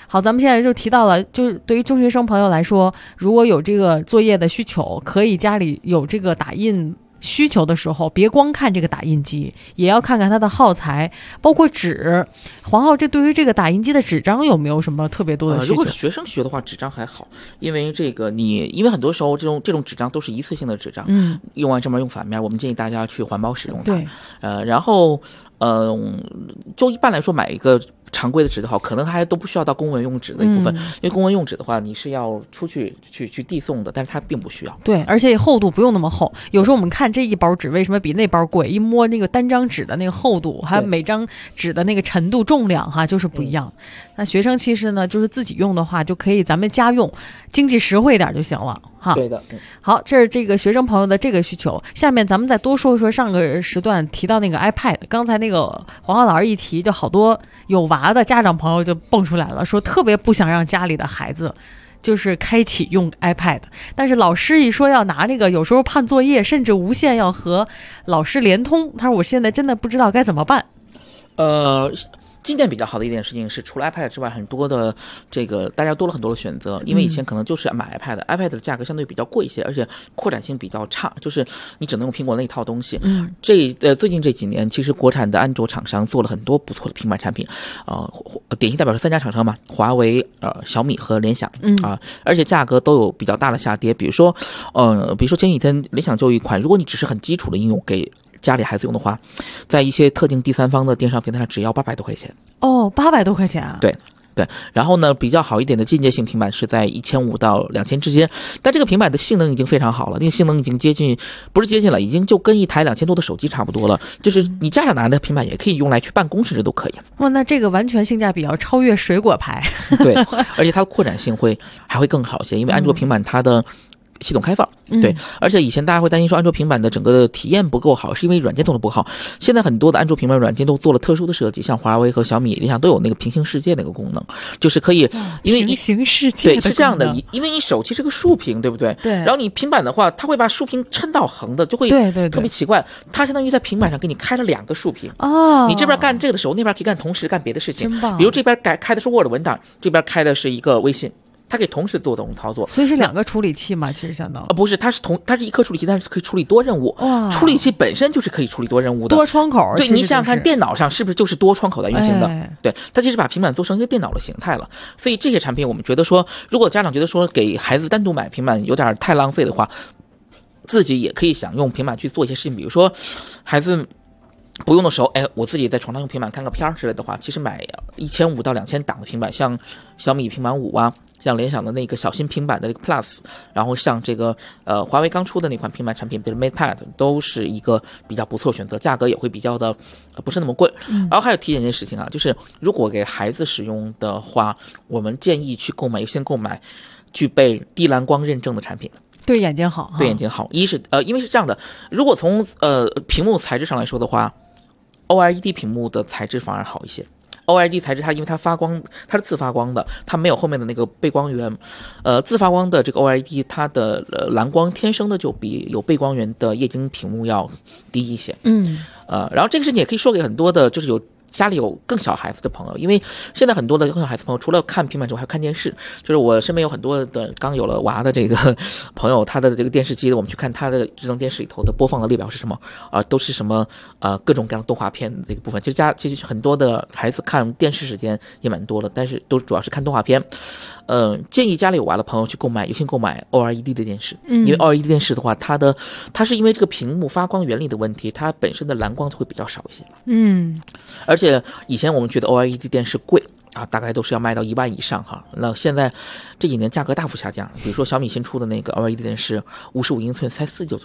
好，咱们现在就提到了，就是对于中学生朋友来说，如果有这个作业的需求，可以家里有这个打印需求的时候，别光看这个打印机，也要看看它的耗材，包括纸。黄浩，这对于这个打印机的纸张有没有什么特别多的需求？
如果是学生学的话，纸张还好，因为因为很多时候这种纸张都是一次性的纸张，用完正面用反面，我们建议大家去环保使用它。
对，
然后就一般来说买一个常规的纸的好，可能还都不需要到公文用纸的一部分，因为公文用纸的话，你是要出去递送的，但是它并不需要。
对，而且厚度不用那么厚。有时候我们看这一包纸为什么比那包贵，一摸那个单张纸的那个厚度，还有每张纸的那个沉度、重量哈，就是不一样。那学生其实呢，就是自己用的话，就可以咱们家用，经济实惠一点就行了哈。
对的。
好，这是这个学生朋友的这个需求。下面咱们再多说说上个时段提到那个 iPad。刚才那个黄浩老师一提，就好多有娃的家长朋友就蹦出来了，说特别不想让家里的孩子就是开启用 iPad， 但是老师一说要拿那个，有时候判作业，甚至无限要和老师联通，他说我现在真的不知道该怎么办。
今年比较好的一件事情是，除了 iPad 之外，很多的大家多了很多的选择。因为以前可能就是买 iPad 的价格相对比较贵一些，而且扩展性比较差，就是你只能用苹果那一套东西。最近这几年，其实国产的安卓厂商做了很多不错的平板产品，典型代表是3家厂商嘛，华为、小米和联想而且价格都有比较大的下跌。比如说前几天联想就有一款，如果你只是很基础的应用给家里孩子用的话，在一些特定第三方的电商平台上只要800多块钱。
800多块钱啊？
对。然后呢，比较好一点的进阶性平板是在1500到2000之间，但这个平板的性能已经非常好了，那个性能已经不是接近了，已经就跟一台2000多的手机差不多了，就是你家长拿的平板也可以用来去办公，甚至都可以。
那这个完全性价比要超越水果牌。
对，而且它的扩展性还会更好一些，因为安卓平板它的系统开放，对，而且以前大家会担心说安卓平板的整个的体验不够好，是因为软件做的不好。现在很多的安卓平板软件都做了特殊的设计，像华为和小米、联想都有那个平行世界那个功能，就是可以，因为
平行世界
对是这样的，因为你手机是个竖屏，对不对？
对。
然后你平板的话，它会把竖屏抻到横的，就会特别奇怪。它相当于在平板上给你开了2个竖屏你这边干这个的时候，那边可以同时干别的事情。比如这边开的是 Word 文档，这边开的是一个微信。它可以同时做这种操作，
所以是2个处理器嘛？其实相当
不是，它是一颗处理器，但是可以处理多任务。处理器本身就是可以处理多任务的，
多窗口。
对，你想想看，电脑上是不是就是多窗口来运行的？对，它其实把平板做成一个电脑的形态了。所以这些产品，我们觉得说，如果家长觉得说给孩子单独买平板有点太浪费的话，自己也可以想用平板去做一些事情，比如说孩子不用的时候，我自己在床上用平板看个片之类的话，其实买1500到2000档的平板，像小米平板5啊，像联想的那个小新平板的 Plus， 然后像这个华为刚出的那款平板产品，比如 MatePad， 都是一个比较不错选择，价格也会比较的不是那么贵。然后还有提醒一件事情啊，就是如果给孩子使用的话，我们建议去优先购买具备低蓝光认证的产品。
对眼睛好，
对眼睛好。因为是这样的，如果从屏幕材质上来说的话，OLED 屏幕的材质反而好一些。OLED 材质因为它发光，它是自发光的，它没有后面的那个背光源。自发光的这个 OLED， 它的蓝光天生的就比有背光源的液晶屏幕要低一些。然后这个事情也可以说给很多的，就是家里有更小孩子的朋友，因为现在很多的更小孩子朋友除了看平板之外还看电视，就是我身边有很多的刚有了娃的这个朋友，他的这个电视机，我们去看他的智能电视里头的播放的列表是什么都是什么各种各样的动画片的一个部分。其实很多的孩子看电视时间也蛮多的，但是都主要是看动画片。建议家里有娃的朋友去优先购买 OLED 的电视，因为 OLED 电视的话，它是因为这个屏幕发光原理的问题，它本身的蓝光会比较少一些。而且以前我们觉得 OLED 电视贵大概都是要卖到1万以上哈。那现在这几年价格大幅下降，比如说小米新出的那个 OLED 电视55英寸才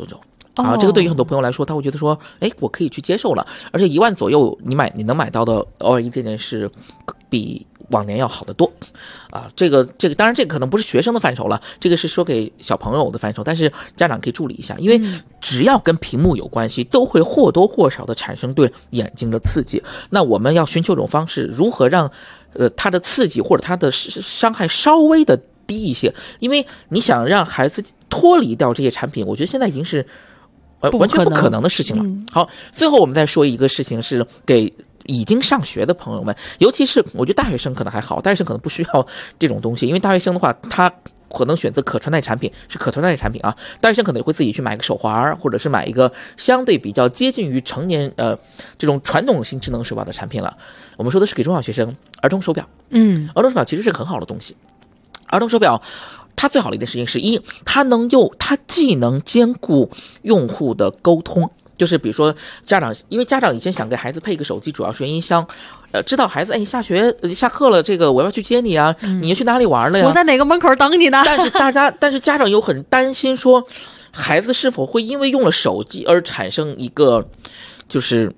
4999这个对于很多朋友来说，他会觉得说，我可以去接受了。而且1万左右，你能买到的 OLED 电视比往年要好得多这个当然这个可能不是学生的范畴了，这个是说给小朋友的范畴，但是家长可以注意一下，因为只要跟屏幕有关系，都会或多或少的产生对眼睛的刺激。那我们要寻求一种方式，如何让它的刺激或者它的伤害稍微的低一些，因为你想让孩子脱离掉这些产品，我觉得现在已经是完全不可能的事情了。好，最后我们再说一个事情，是给已经上学的朋友们，尤其是我觉得大学生可能还好，大学生可能不需要这种东西，因为大学生的话，他可能选择可穿戴产品，是可穿戴产品啊。大学生可能会自己去买个手环，或者是买一个相对比较接近于成年这种传统性智能手表的产品了。我们说的是给中小学生儿童手表，儿童手表其实是个很好的东西。儿童手表它最好的一件事情是它既能兼顾用户的沟通。就是比如说家长，因为家长以前想给孩子配一个手机，主要是原因像，知道孩子下课了，这个我要去接你啊，你要去哪里玩了呀？
我在哪个门口等你呢？
但是家长又很担心说，孩子是否会因为用了手机而产生一个就是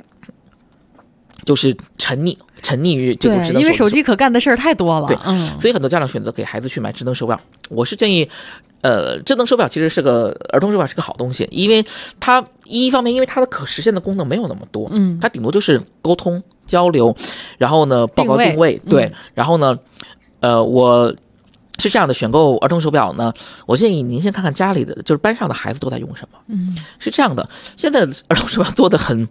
沉溺于这个智能手机，
因为手机可干的事儿太多了。
对，所以很多家长选择给孩子去买智能手表。我是建议，智能手表其实儿童手表是个好东西，因为它一方面因为它的可实现的功能没有那么多，它顶多就是沟通交流，然后呢报告定位，对，然后呢，我是这样的，选购儿童手表呢，我建议您先看看家里的，就是班上的孩子都在用什么，是这样的，现在儿童手表做的很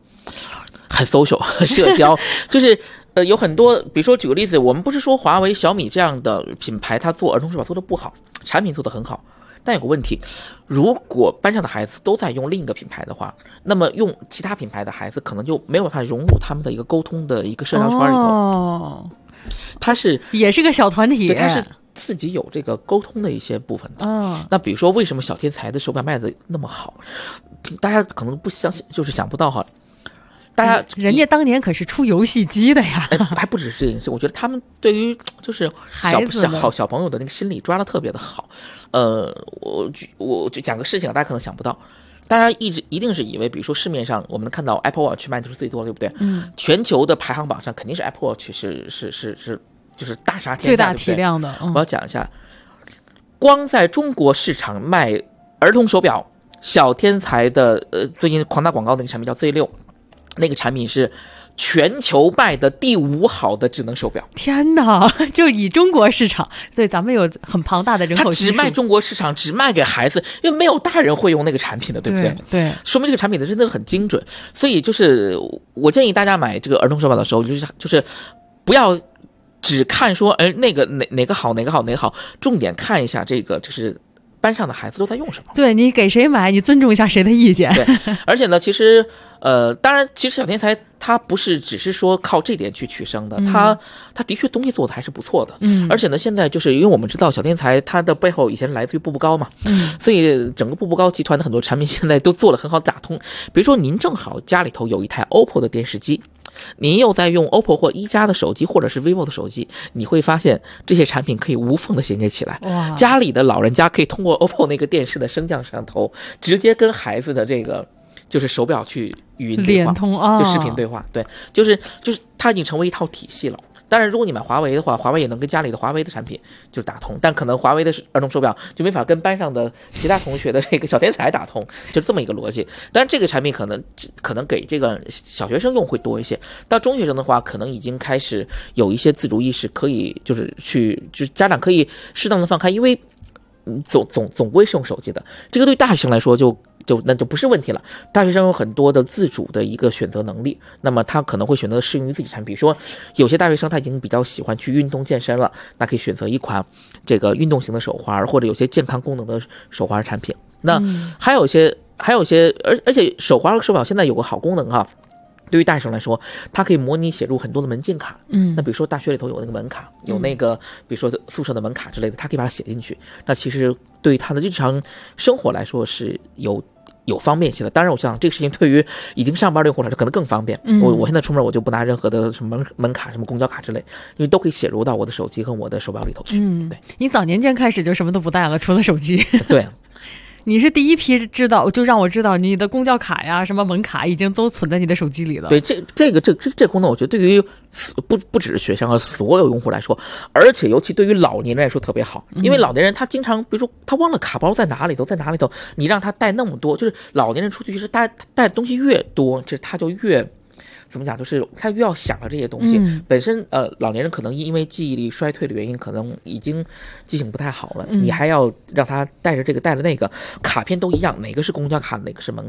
social 社交，就是有很多，比如说举个例子，我们不是说华为、小米这样的品牌它做儿童手表做的不好，产品做的很好，但有个问题，如果班上的孩子都在用另一个品牌的话，那么用其他品牌的孩子可能就没有办法融入他们的一个沟通的一个社交圈里头。它也
是个小团体，
对，它是自己有这个沟通的一些部分的。那比如说为什么小天才的手表卖的那么好，大家可能不相信，就是想不到哈。
人家当年可是出游戏机的呀，
还不只是这件事。我觉得他们对于就是小朋友的那个心理抓得特别的好。我就讲个事情，大家可能想不到，大家一定是以为，比如说市面上我们看到 Apple Watch 卖的是最多的，对不对？全球的排行榜上肯定是 Apple Watch 是就是大杀天下，
最大体量的。
我要讲一下，光在中国市场卖儿童手表，小天才的最近狂打广告的那个产品叫 Z6。那个产品是全球卖的第5好的智能手表。
天哪，就以中国市场，对，咱们有很庞大的人口基数，
它只卖中国市场，只卖给孩子，因为没有大人会用那个产品的，对不对？
对，
说明这个产品的真的很精准。所以就是我建议大家买这个儿童手表的时候，就是不要只看说那个哪个好，重点看一下这个就是班上的孩子都在用什么。
对，你给谁买，你尊重一下谁的意见。
对，而且呢，其实当然，其实小天才他不是只是说靠这点去取胜的，他的确东西做的还是不错的。而且呢，现在就是因为我们知道小天才它的背后以前来自于步步高嘛，所以整个步步高集团的很多产品现在都做了很好的打通。比如说您正好家里头有一台 OPPO 的电视机，您又在用 OPPO 或一加的手机，或者是 vivo 的手机，你会发现这些产品可以无缝的衔接起来。家里的老人家可以通过 OPPO 那个电视的升降摄像头，直接跟孩子的这个就是手表去语音对话，
连通
就视频对话。对，就是它已经成为一套体系了。当然，如果你买华为的话，华为也能跟家里的华为的产品就打通，但可能华为的儿童手表就没法跟班上的其他同学的这个小天才打通，就是这么一个逻辑。当然，这个产品可能给这个小学生用会多一些，到中学生的话，可能已经开始有一些自主意识，可以就是家长可以适当的放开，因为总归是用手机的，这个对大学生来说那就不是问题了。大学生有很多的自主的一个选择能力，那么他可能会选择适应于自己产品。比如说，有些大学生他已经比较喜欢去运动健身了，那可以选择一款这个运动型的手环，或者有些健康功能的手环产品。那还有一些，而且手环和手表现在有个好功能哈。对于大学生来说，它可以模拟写入很多的门禁卡。那比如说大学里头有那个门卡，有那个比如说宿舍的门卡之类的，它可以把它写进去。那其实对于他的日常生活来说是有方便性的。当然我想这个事情对于已经上班的用户来说可能更方便。我现在出门我就不拿任何的什么门卡、什么公交卡之类，因为都可以写入到我的手机和我的手表里头去。对，
你早年间开始就什么都不带了，除了手机。
对。
你是第一批知道，就让我知道你的公交卡呀、什么门卡已经都存在你的手机里了。
对，这功能，我觉得对于不只是学生和所有用户来说，而且尤其对于老年人来说特别好，因为老年人他经常，比如说他忘了卡包在哪里头，你让他带那么多，就是老年人出去其实带的东西越多，这他就越。怎么讲？就是他越要想着这些东西，本身老年人可能因为记忆力衰退的原因，可能已经记性不太好了。你还要让他带着这个带着那个，卡片都一样，哪个是公交卡，哪个是门卡，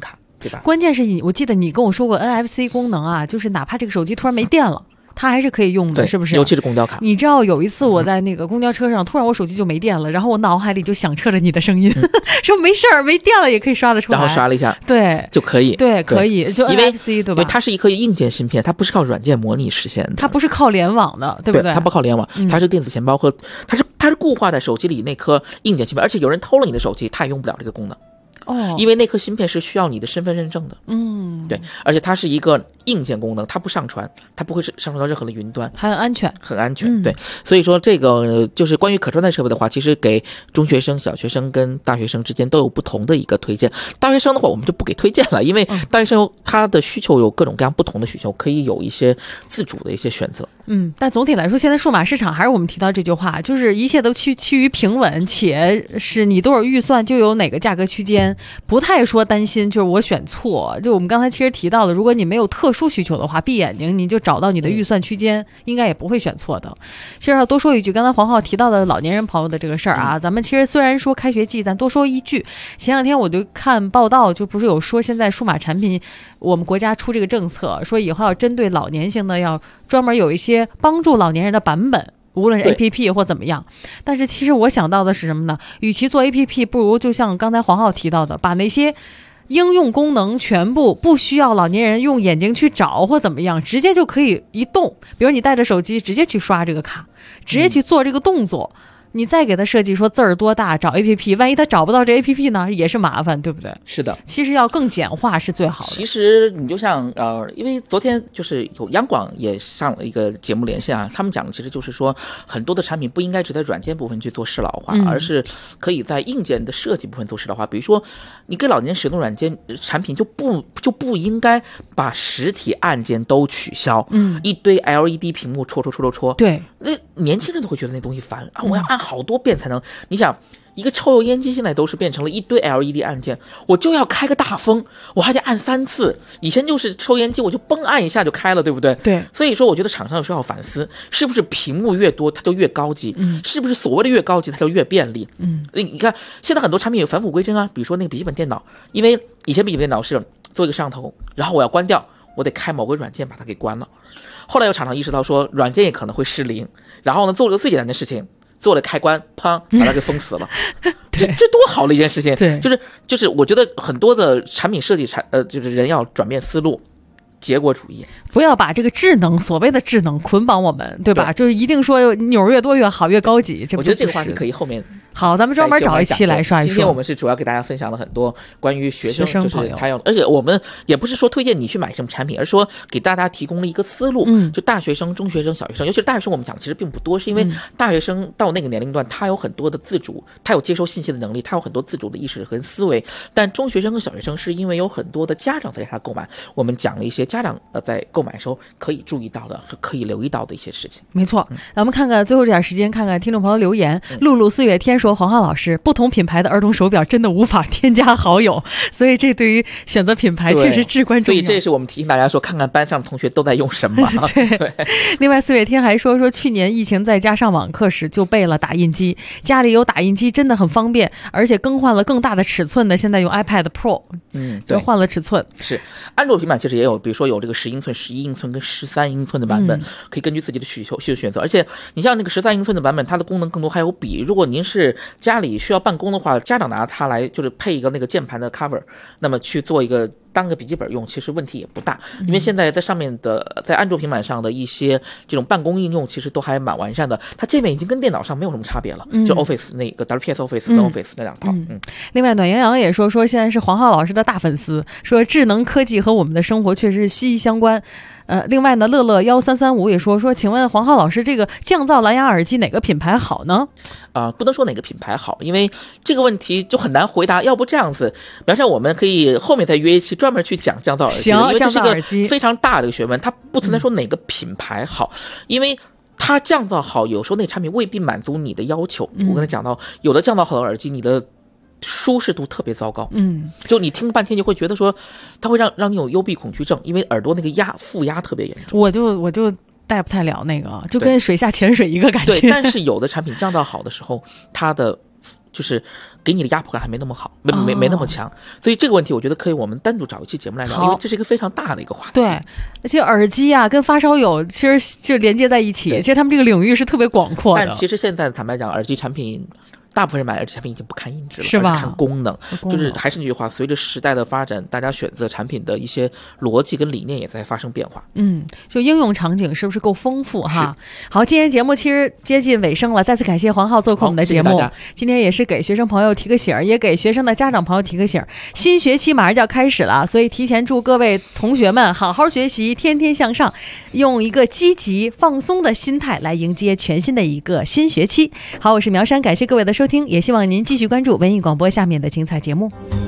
对吧？
关键是我记得你跟我说过 NFC 功能啊，就是哪怕这个手机突然没电了。它还是可以用的，是不是？
尤其是公交卡。
你知道有一次我在那个公交车上，突然我手机就没电了，然后我脑海里就响彻着你的声音，说没事儿，没电了也可以刷得出来。
然后刷了一下，
对，
就可以，
对，可以，就 NFC 对吧？
因为它是一颗硬件芯片，它不是靠软件模拟实现的，
它不是靠联网的，对不对？
它不靠联网，它是电子钱包和它是固化在手机里那颗硬件芯片，而且有人偷了你的手机，它也用不了这个功能。
哦，
因为那颗芯片是需要你的身份认证的，对，而且它是一个硬件功能，它不上传，它不会上传到任何的云端，
还很安全，
很安全，对。所以说这个就是关于可穿戴设备的话，其实给中学生、小学生跟大学生之间都有不同的一个推荐。大学生的话，我们就不给推荐了，因为大学生他的需求有各种各样不同的需求，可以有一些自主的一些选择。
但总体来说，现在数码市场还是我们提到这句话，就是一切都趋于平稳，且是你多少预算就有哪个价格区间。不太说担心就是我选错，就我们刚才其实提到了，如果你没有特殊需求的话，闭眼睛你就找到你的预算区间，应该也不会选错的。其实要多说一句，刚才黄浩提到的老年人朋友的这个事儿啊，咱们其实虽然说开学季，咱多说一句，前两天我就看报道，就不是有说现在数码产品我们国家出这个政策，说以后要针对老年性的要专门有一些帮助老年人的版本，无论是 APP 或怎么样。但是其实我想到的是什么呢？与其做 APP， 不如就像刚才黄浩提到的，把那些应用功能全部不需要老年人用眼睛去找或怎么样，直接就可以一动，比如你带着手机直接去刷这个卡，直接去做这个动作，你再给他设计说字儿多大，找 APP， 万一他找不到这 APP 呢，也是麻烦，对不对？
是的，
其实要更简化是最好的。
其实你就像因为昨天就是有央广也上了一个节目连线啊，他们讲的其实就是说，很多的产品不应该只在软件部分去做适老化，而是可以在硬件的设计部分做适老化。比如说，你给老年人使用软件产品就不应该把实体按键都取消，一堆 LED 屏幕戳，
对，
那年轻人都会觉得那东西烦啊，我要按好多遍才能。你想，一个抽油烟机现在都是变成了一堆 LED 按键，我就要开个大风，我还得按3次。以前就是抽烟机，我就嘣按一下就开了，对不对？
对。
所以说，我觉得厂商有时候要反思，是不是屏幕越多它就越高级？是不是所谓的越高级它就越便利？你看现在很多产品有返璞归真啊，比如说那个笔记本电脑，因为以前笔记本电脑是做一个摄像头，然后我要关掉，我得开某个软件把它给关了。后来有厂商意识到说，软件也可能会失灵，然后呢，做了个最简单的事情。做了开关，砰，把它给封死了。这多好的一件事情！
对，
就是我觉得很多的产品设计就是人要转变思路，结果主义，
不要把这个所谓的智能捆绑我们，对吧？就是一定说钮越多越好，越高级。
我觉得这个话题可以后面。
好，咱们专门找一期来刷一刷。
今天我们是主要给大家分享了很多关于学生就是他要，而且我们也不是说推荐你去买什么产品，而是说给大家提供了一个思路。就大学生、中学生、小学生，尤其是大学生，我们讲其实并不多，是因为大学生到那个年龄段，他有很多的自主，他有接收信息的能力，他有很多自主的意识和思维。但中学生和小学生是因为有很多的家长在给他购买，我们讲了一些家长在购买时候可以注意到的和可以留意到的一些事情。
没错，咱们看看最后这点时间，看看听众朋友留言。露露4月天说，黄浩老师，不同品牌的儿童手表真的无法添加好友，所以这对于选择品牌确实至关重要。
所以这也是我们提醒大家说，看看班上的同学都在用什么。
对。另外4月天还说去年疫情在家上网课时就备了打印机，家里有打印机真的很方便，而且更换了更大的尺寸的，现在用 iPad Pro， 就换了尺寸。
是安卓平板其实也有，比如说有这个10英寸、11英寸跟13英寸的版本，可以根据自己的需求去选择。而且你像那个13英寸的版本，它的功能更多，还有笔。如果您是家里需要办公的话，家长拿它来就是配一个那个键盘的 cover， 那么去做一个当个笔记本用，其实问题也不大。因为现在在上面的在安卓平板上的一些这种办公应用其实都还蛮完善的，它界面已经跟电脑上没有什么差别了，就 Office 那个 WPS Office 跟 Office 那两套。
另外暖洋洋也说现在是黄浩老师的大粉丝，说智能科技和我们的生活确实是息息相关。另外呢，乐乐1335也说请问黄浩老师，这个降噪蓝牙耳机哪个品牌好呢？
不能说哪个品牌好，因为这个问题就很难回答。要不这样子，比方说我们可以后面再约一期专门去讲降噪耳机，因为这是一个非常大的学问，它不存在说哪个品牌好，因为它降噪好，有时候那产品未必满足你的要求。我刚才讲到，有的降噪好的耳机，你的舒适度特别糟糕，就你听半天就会觉得说，它会让你有幽闭恐惧症，因为耳朵那个负压特别严重。
我就带不太了那个，就跟水下潜水一个感觉。
对，但是有的产品降噪好的时候，它的就是给你的压迫感还没那么好，没那么强。所以这个问题我觉得可以我们单独找一期节目来聊，因为这是一个非常大的一个话题。
对，而且耳机啊跟发烧友其实就连接在一起，其实他们这个领域是特别广阔的。
但其实现在坦白讲，耳机产品大部分人买耳机产品已经不看音质了，
是吧？
而是看功能。就是还是那句话，随着时代的发展，大家选择产品的一些逻辑跟理念也在发生变化。
就应用场景是不是够丰富哈？好，今天节目其实接近尾声了，再次感谢黄浩做客我们的节目。
谢谢大家。
今天也是给学生朋友提个醒，也给学生的家长朋友提个醒。新学期马上就要开始了，所以提前祝各位同学们好好学习，天天向上，用一个积极放松的心态来迎接全新的一个新学期。好，我是苗山，感谢各位的收听，也希望您继续关注文艺广播下面的精彩节目。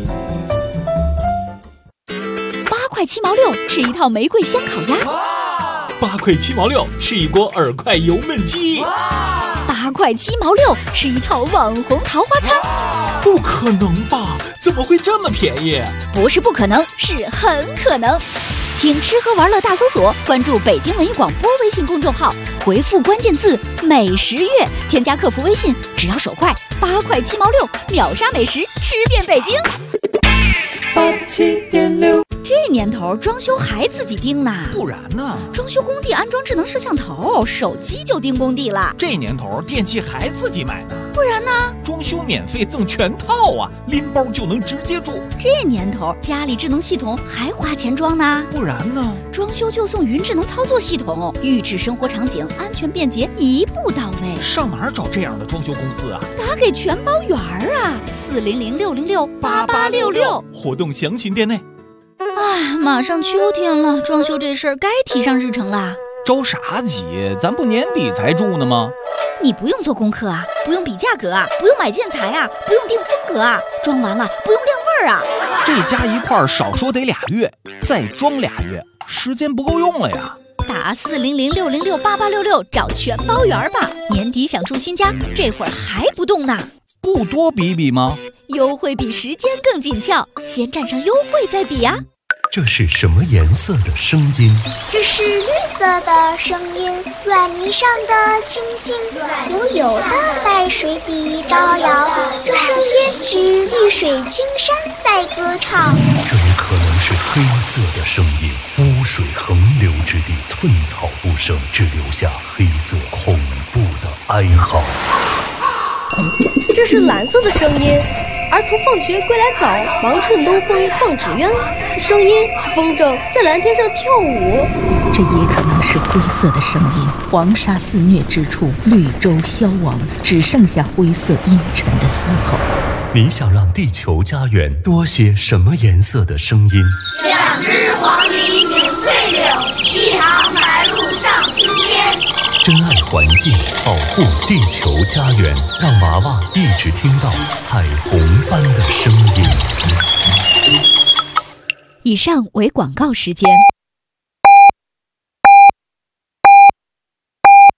8块7毛6吃一套玫瑰香烤鸭
，8块7毛6吃一锅耳块油焖鸡
，8块7毛6吃一套网红桃花餐。
不可能吧？怎么会这么便宜？
不是不可能，是很可能。听吃喝玩乐大搜索，关注北京文艺广播微信公众号，回复关键字美食月，添加客服微信，只要手快，8块7毛6，秒杀美食，吃遍北京。87.6，这年头装修还自己盯呢？
不然呢？
装修工地安装智能摄像头，手机就盯工地了。
这年头电器还自己买呢？
不然呢？
装修免费赠全套啊，拎包就能直接住。
这年头家里智能系统还花钱装呢？
不然呢？
装修就送云智能操作系统，预制生活场景，安全便捷，一步到位。
上哪儿找这样的装修公司啊？
打给全包圆啊，400-606-8866，
活动详询店内。
马上秋天了，装修这事儿该提上日程啦。
着啥急？咱不年底才住呢吗？
你不用做功课啊，不用比价格啊，不用买建材啊，不用定风格啊，装完了不用晾味儿啊。
这加一块儿少说得2月，再装2月，时间不够用了呀。
打400-606-8866找全包圆吧。年底想住新家，这会儿还不动呢？
不多比比吗？
优惠比时间更紧俏，先占上优惠再比呀。
这是什么颜色的声音？
这是绿色的声音，软泥上的清新，悠悠的在水底招摇。这声音是绿水青山在歌唱。
这也可能是黑色的声音，污水横流之地，寸草不生，只留下黑色恐怖的哀嚎。
这是蓝色的声音，儿童放学归来早，忙趁东风放纸鸢。这声音是风筝在蓝天上跳舞。
这也可能是灰色的声音，黄沙肆虐之处，绿洲消亡，只剩下灰色阴沉的嘶吼。
你想让地球家园多些什么颜色的声音
？2只黄鹂鸣翠柳，1行白鹭上青天。
珍爱环境，保护地球家园，让娃娃一直听到彩虹般的声音。
以上为广告时间。